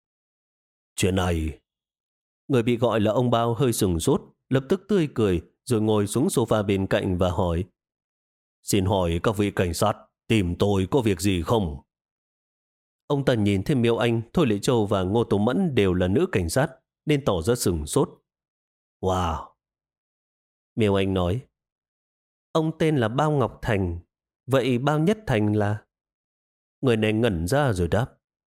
Chuyện này... Người bị gọi là ông Bao hơi sừng sốt, lập tức tươi cười rồi ngồi xuống sofa bên cạnh và hỏi, xin hỏi các vị cảnh sát tìm tôi có việc gì không? Ông ta nhìn thêm Miêu Anh, Thôi Lệ Châu và Ngô Tố Mẫn đều là nữ cảnh sát nên tỏ ra sừng sốt. Wow! Miêu Anh nói, ông tên là Bao Ngọc Thành, vậy Bao Nhất Thành là... Người này ngẩn ra rồi đáp,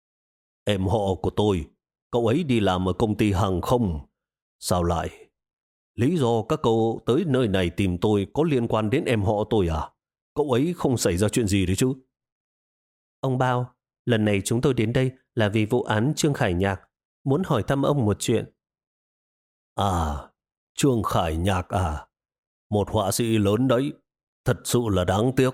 em họ của tôi, cậu ấy đi làm ở công ty hàng không. Sao lại? Lý do các cậu tới nơi này tìm tôi có liên quan đến em họ tôi à? Cậu ấy không xảy ra chuyện gì đấy chứ? Ông Bao, lần này chúng tôi đến đây là vì vụ án Trương Khải Nhạc, muốn hỏi thăm ông một chuyện. À, Trương Khải Nhạc à? Một họa sĩ lớn đấy, thật sự là đáng tiếc.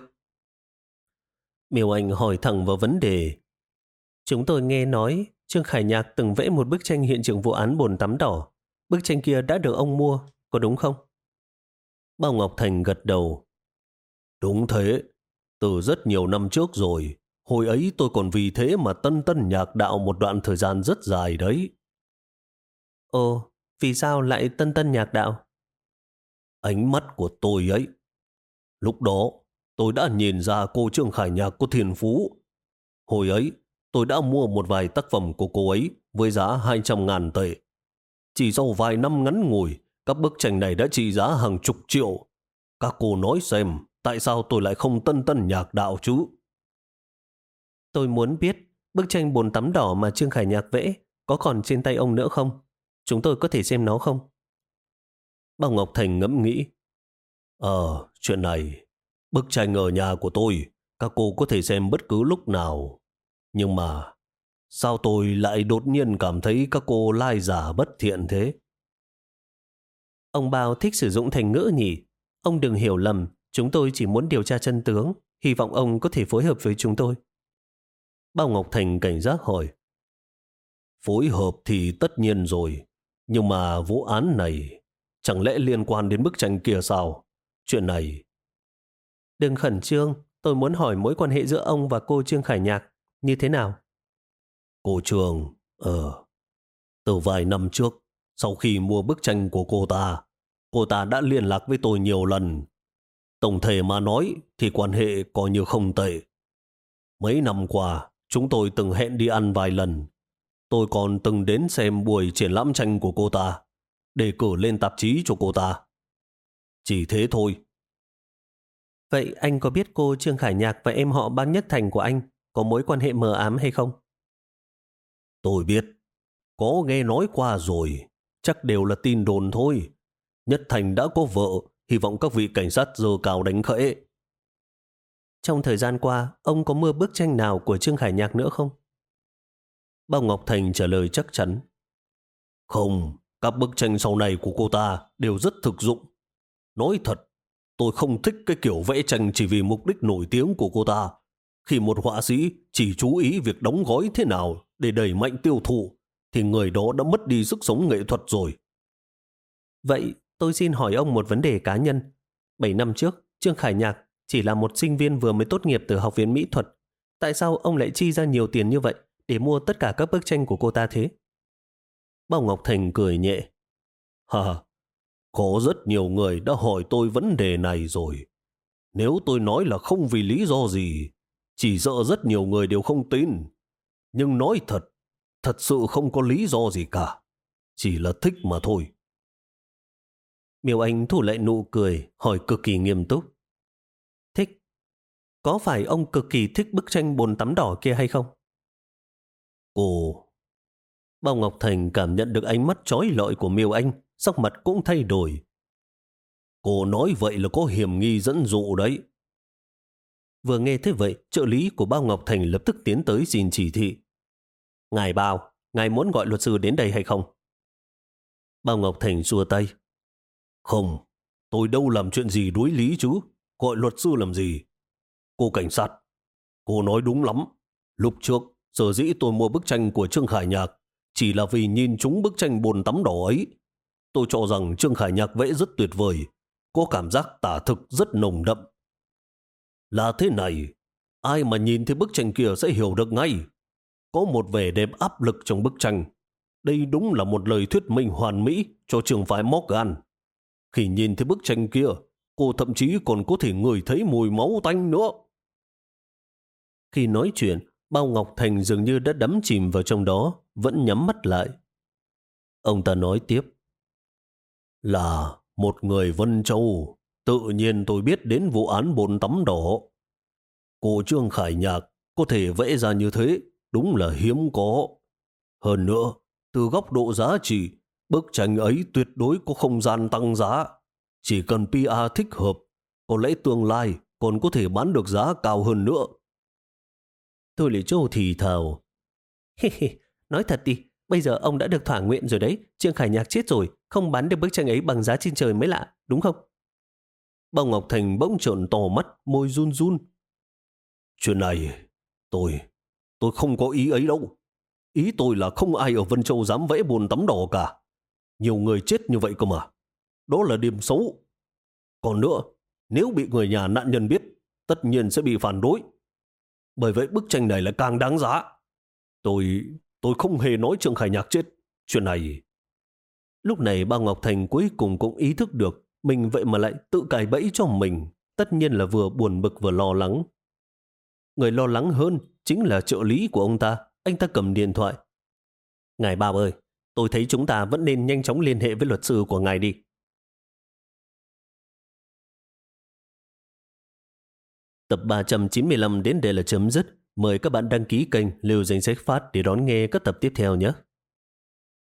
Miêu Anh hỏi thẳng vào vấn đề. Chúng tôi nghe nói Trương Khải Nhạc từng vẽ một bức tranh hiện trường vụ án bồn tắm đỏ. Bức tranh kia đã được ông mua, có đúng không? Bao Ngọc Thành gật đầu. Đúng thế, từ rất nhiều năm trước rồi. Hồi ấy tôi còn vì thế mà tân tân nhạc đạo một đoạn thời gian rất dài đấy. Ồ, vì sao lại tân tân nhạc đạo? Ánh mắt của tôi ấy. Lúc đó, tôi đã nhìn ra cô Trương Khải Nhạc có thiên phú. Hồi ấy, tôi đã mua một vài tác phẩm của cô ấy với giá hai trăm ngàn tệ. Chỉ sau vài năm ngắn ngủi, các bức tranh này đã trị giá hàng chục triệu. Các cô nói xem, tại sao tôi lại không tân tân nhạc đạo chứ? Tôi muốn biết bức tranh bồn tắm đỏ mà Trương Khải Nhạc vẽ có còn trên tay ông nữa không? Chúng tôi có thể xem nó không? Bao Ngọc Thành ngẫm nghĩ. Ờ, chuyện này, bức tranh ở nhà của tôi, các cô có thể xem bất cứ lúc nào. Nhưng mà, sao tôi lại đột nhiên cảm thấy các cô lai giả bất thiện thế? Ông Bao thích sử dụng thành ngữ nhỉ? Ông đừng hiểu lầm, chúng tôi chỉ muốn điều tra chân tướng, hy vọng ông có thể phối hợp với chúng tôi. Bao Ngọc Thành cảnh giác hỏi. Phối hợp thì tất nhiên rồi, nhưng mà vụ án này chẳng lẽ liên quan đến bức tranh kia sao? Chuyện này... Đừng khẩn trương, tôi muốn hỏi mối quan hệ giữa ông và cô Trương Khải Nhạc như thế nào? Cô Trương, ờ, từ vài năm trước, sau khi mua bức tranh của cô ta, cô ta đã liên lạc với tôi nhiều lần. Tổng thể mà nói thì quan hệ coi như không tệ. Mấy năm qua, chúng tôi từng hẹn đi ăn vài lần. Tôi còn từng đến xem buổi triển lãm tranh của cô ta, đề cử lên tạp chí cho cô ta. Chỉ thế thôi.
Vậy anh có biết cô Trương Khải Nhạc và em họ Ban Nhất Thành của anh có mối quan hệ mờ ám hay không?
Tôi biết. Có nghe nói qua rồi. Chắc đều là tin đồn thôi. Nhất Thành đã có vợ, hy vọng các vị cảnh sát giơ cao đánh khẽ.
Trong thời gian qua, ông có mua bức tranh nào của Trương Khải Nhạc nữa không?
Bao Ngọc Thành trả lời chắc chắn. Không, các bức tranh sau này của cô ta đều rất thực dụng. Nói thật, tôi không thích cái kiểu vẽ tranh chỉ vì mục đích nổi tiếng của cô ta. Khi một họa sĩ chỉ chú ý việc đóng gói thế nào để đẩy mạnh tiêu thụ, thì người đó đã mất đi sức sống nghệ thuật rồi.
Vậy tôi xin hỏi ông một vấn đề cá nhân. Bảy năm trước, Trương Khải Nhạc chỉ là một sinh viên vừa mới tốt nghiệp từ Học viện Mỹ thuật. Tại sao ông lại chi ra nhiều tiền như vậy để mua tất cả các bức tranh của cô ta thế?
Bao Ngọc Thành cười nhẹ. Hà, có rất nhiều người đã hỏi tôi vấn đề này rồi. Nếu tôi nói là không vì lý do gì, chỉ sợ rất nhiều người đều không tin. Nhưng nói thật, thật sự không có lý do gì cả. Chỉ là thích mà thôi.
Miêu Anh thủ lại nụ cười, hỏi cực kỳ nghiêm túc. Thích? Có phải ông cực kỳ thích bức tranh bồn tắm đỏ kia hay không?
Ồ. Bao Ngọc Thành cảm nhận được ánh mắt chói lọi của Miêu Anh, sắc mặt cũng thay đổi. Cô nói vậy là có hiểm nghi dẫn dụ đấy.
Vừa nghe thế vậy, trợ lý của Bao Ngọc Thành lập tức tiến tới xin chỉ thị. Ngài Bao, ngài muốn gọi luật sư đến đây hay không?
Bao Ngọc Thành xua tay. Không, tôi đâu làm chuyện gì đối lý chứ. Gọi luật sư làm gì? Cô cảnh sát, cô nói đúng lắm. Lúc trước, sở dĩ tôi mua bức tranh của Trương Khải Nhạc chỉ là vì nhìn trúng bức tranh bồn tắm đỏ ấy. Tôi cho rằng Trương Khải Nhạc vẽ rất tuyệt vời, có cảm giác tả thực rất nồng đậm. Là thế này, ai mà nhìn thấy bức tranh kia sẽ hiểu được ngay. Có một vẻ đẹp áp lực trong bức tranh. Đây đúng là một lời thuyết minh hoàn mỹ cho trường phái Morgan. Khi nhìn thấy bức tranh kia, cô thậm chí còn có thể ngửi thấy mùi máu tanh nữa.
Khi nói chuyện, Bao Ngọc Thành dường như đã đắm chìm vào trong đó, vẫn nhắm mắt lại. Ông ta nói tiếp.
Là một người Vân Châu, tự nhiên tôi biết đến vụ án bồn tắm đỏ. Cô Trương Khải Nhạc có thể vẽ ra như thế, đúng là hiếm có. Hơn nữa, từ góc độ giá trị, bức tranh ấy tuyệt đối có không gian tăng giá. Chỉ cần pê e thích hợp, có lẽ tương lai còn có thể bán được giá cao hơn nữa.
Thôi Lý Châu thì thào. Nói thật đi, bây giờ ông đã được thỏa nguyện rồi đấy. Trương Khải Nhạc chết rồi, không bán được bức tranh ấy bằng giá trên trời mới lạ, đúng không?
Bao Ngọc Thành bỗng trợn to mắt, môi run run. Chuyện này, tôi, tôi không có ý ấy đâu. Ý tôi là không ai ở Vân Châu dám vẽ bồn tắm đỏ cả. Nhiều người chết như vậy cơ mà. Đó là điểm xấu. Còn nữa, nếu bị người nhà nạn nhân biết, tất nhiên sẽ bị phản đối. Bởi vậy bức tranh này là càng đáng giá. Tôi, tôi không hề nói Trương Khải Nhạc chết. Chuyện này...
Lúc này Bao Ngọc Thành cuối cùng cũng ý thức được mình vậy mà lại tự cài bẫy cho mình. Tất nhiên là vừa buồn bực vừa lo lắng. Người lo lắng hơn chính là trợ lý của ông ta. Anh ta cầm điện thoại. Ngài Bao ơi, tôi thấy chúng ta vẫn nên nhanh chóng liên hệ với luật sư của ngài đi. Tập ba trăm chín mươi lăm đến đây là chấm dứt. Mời các bạn đăng ký kênh Lưu Danh Sách Phát để đón nghe các tập tiếp theo nhé.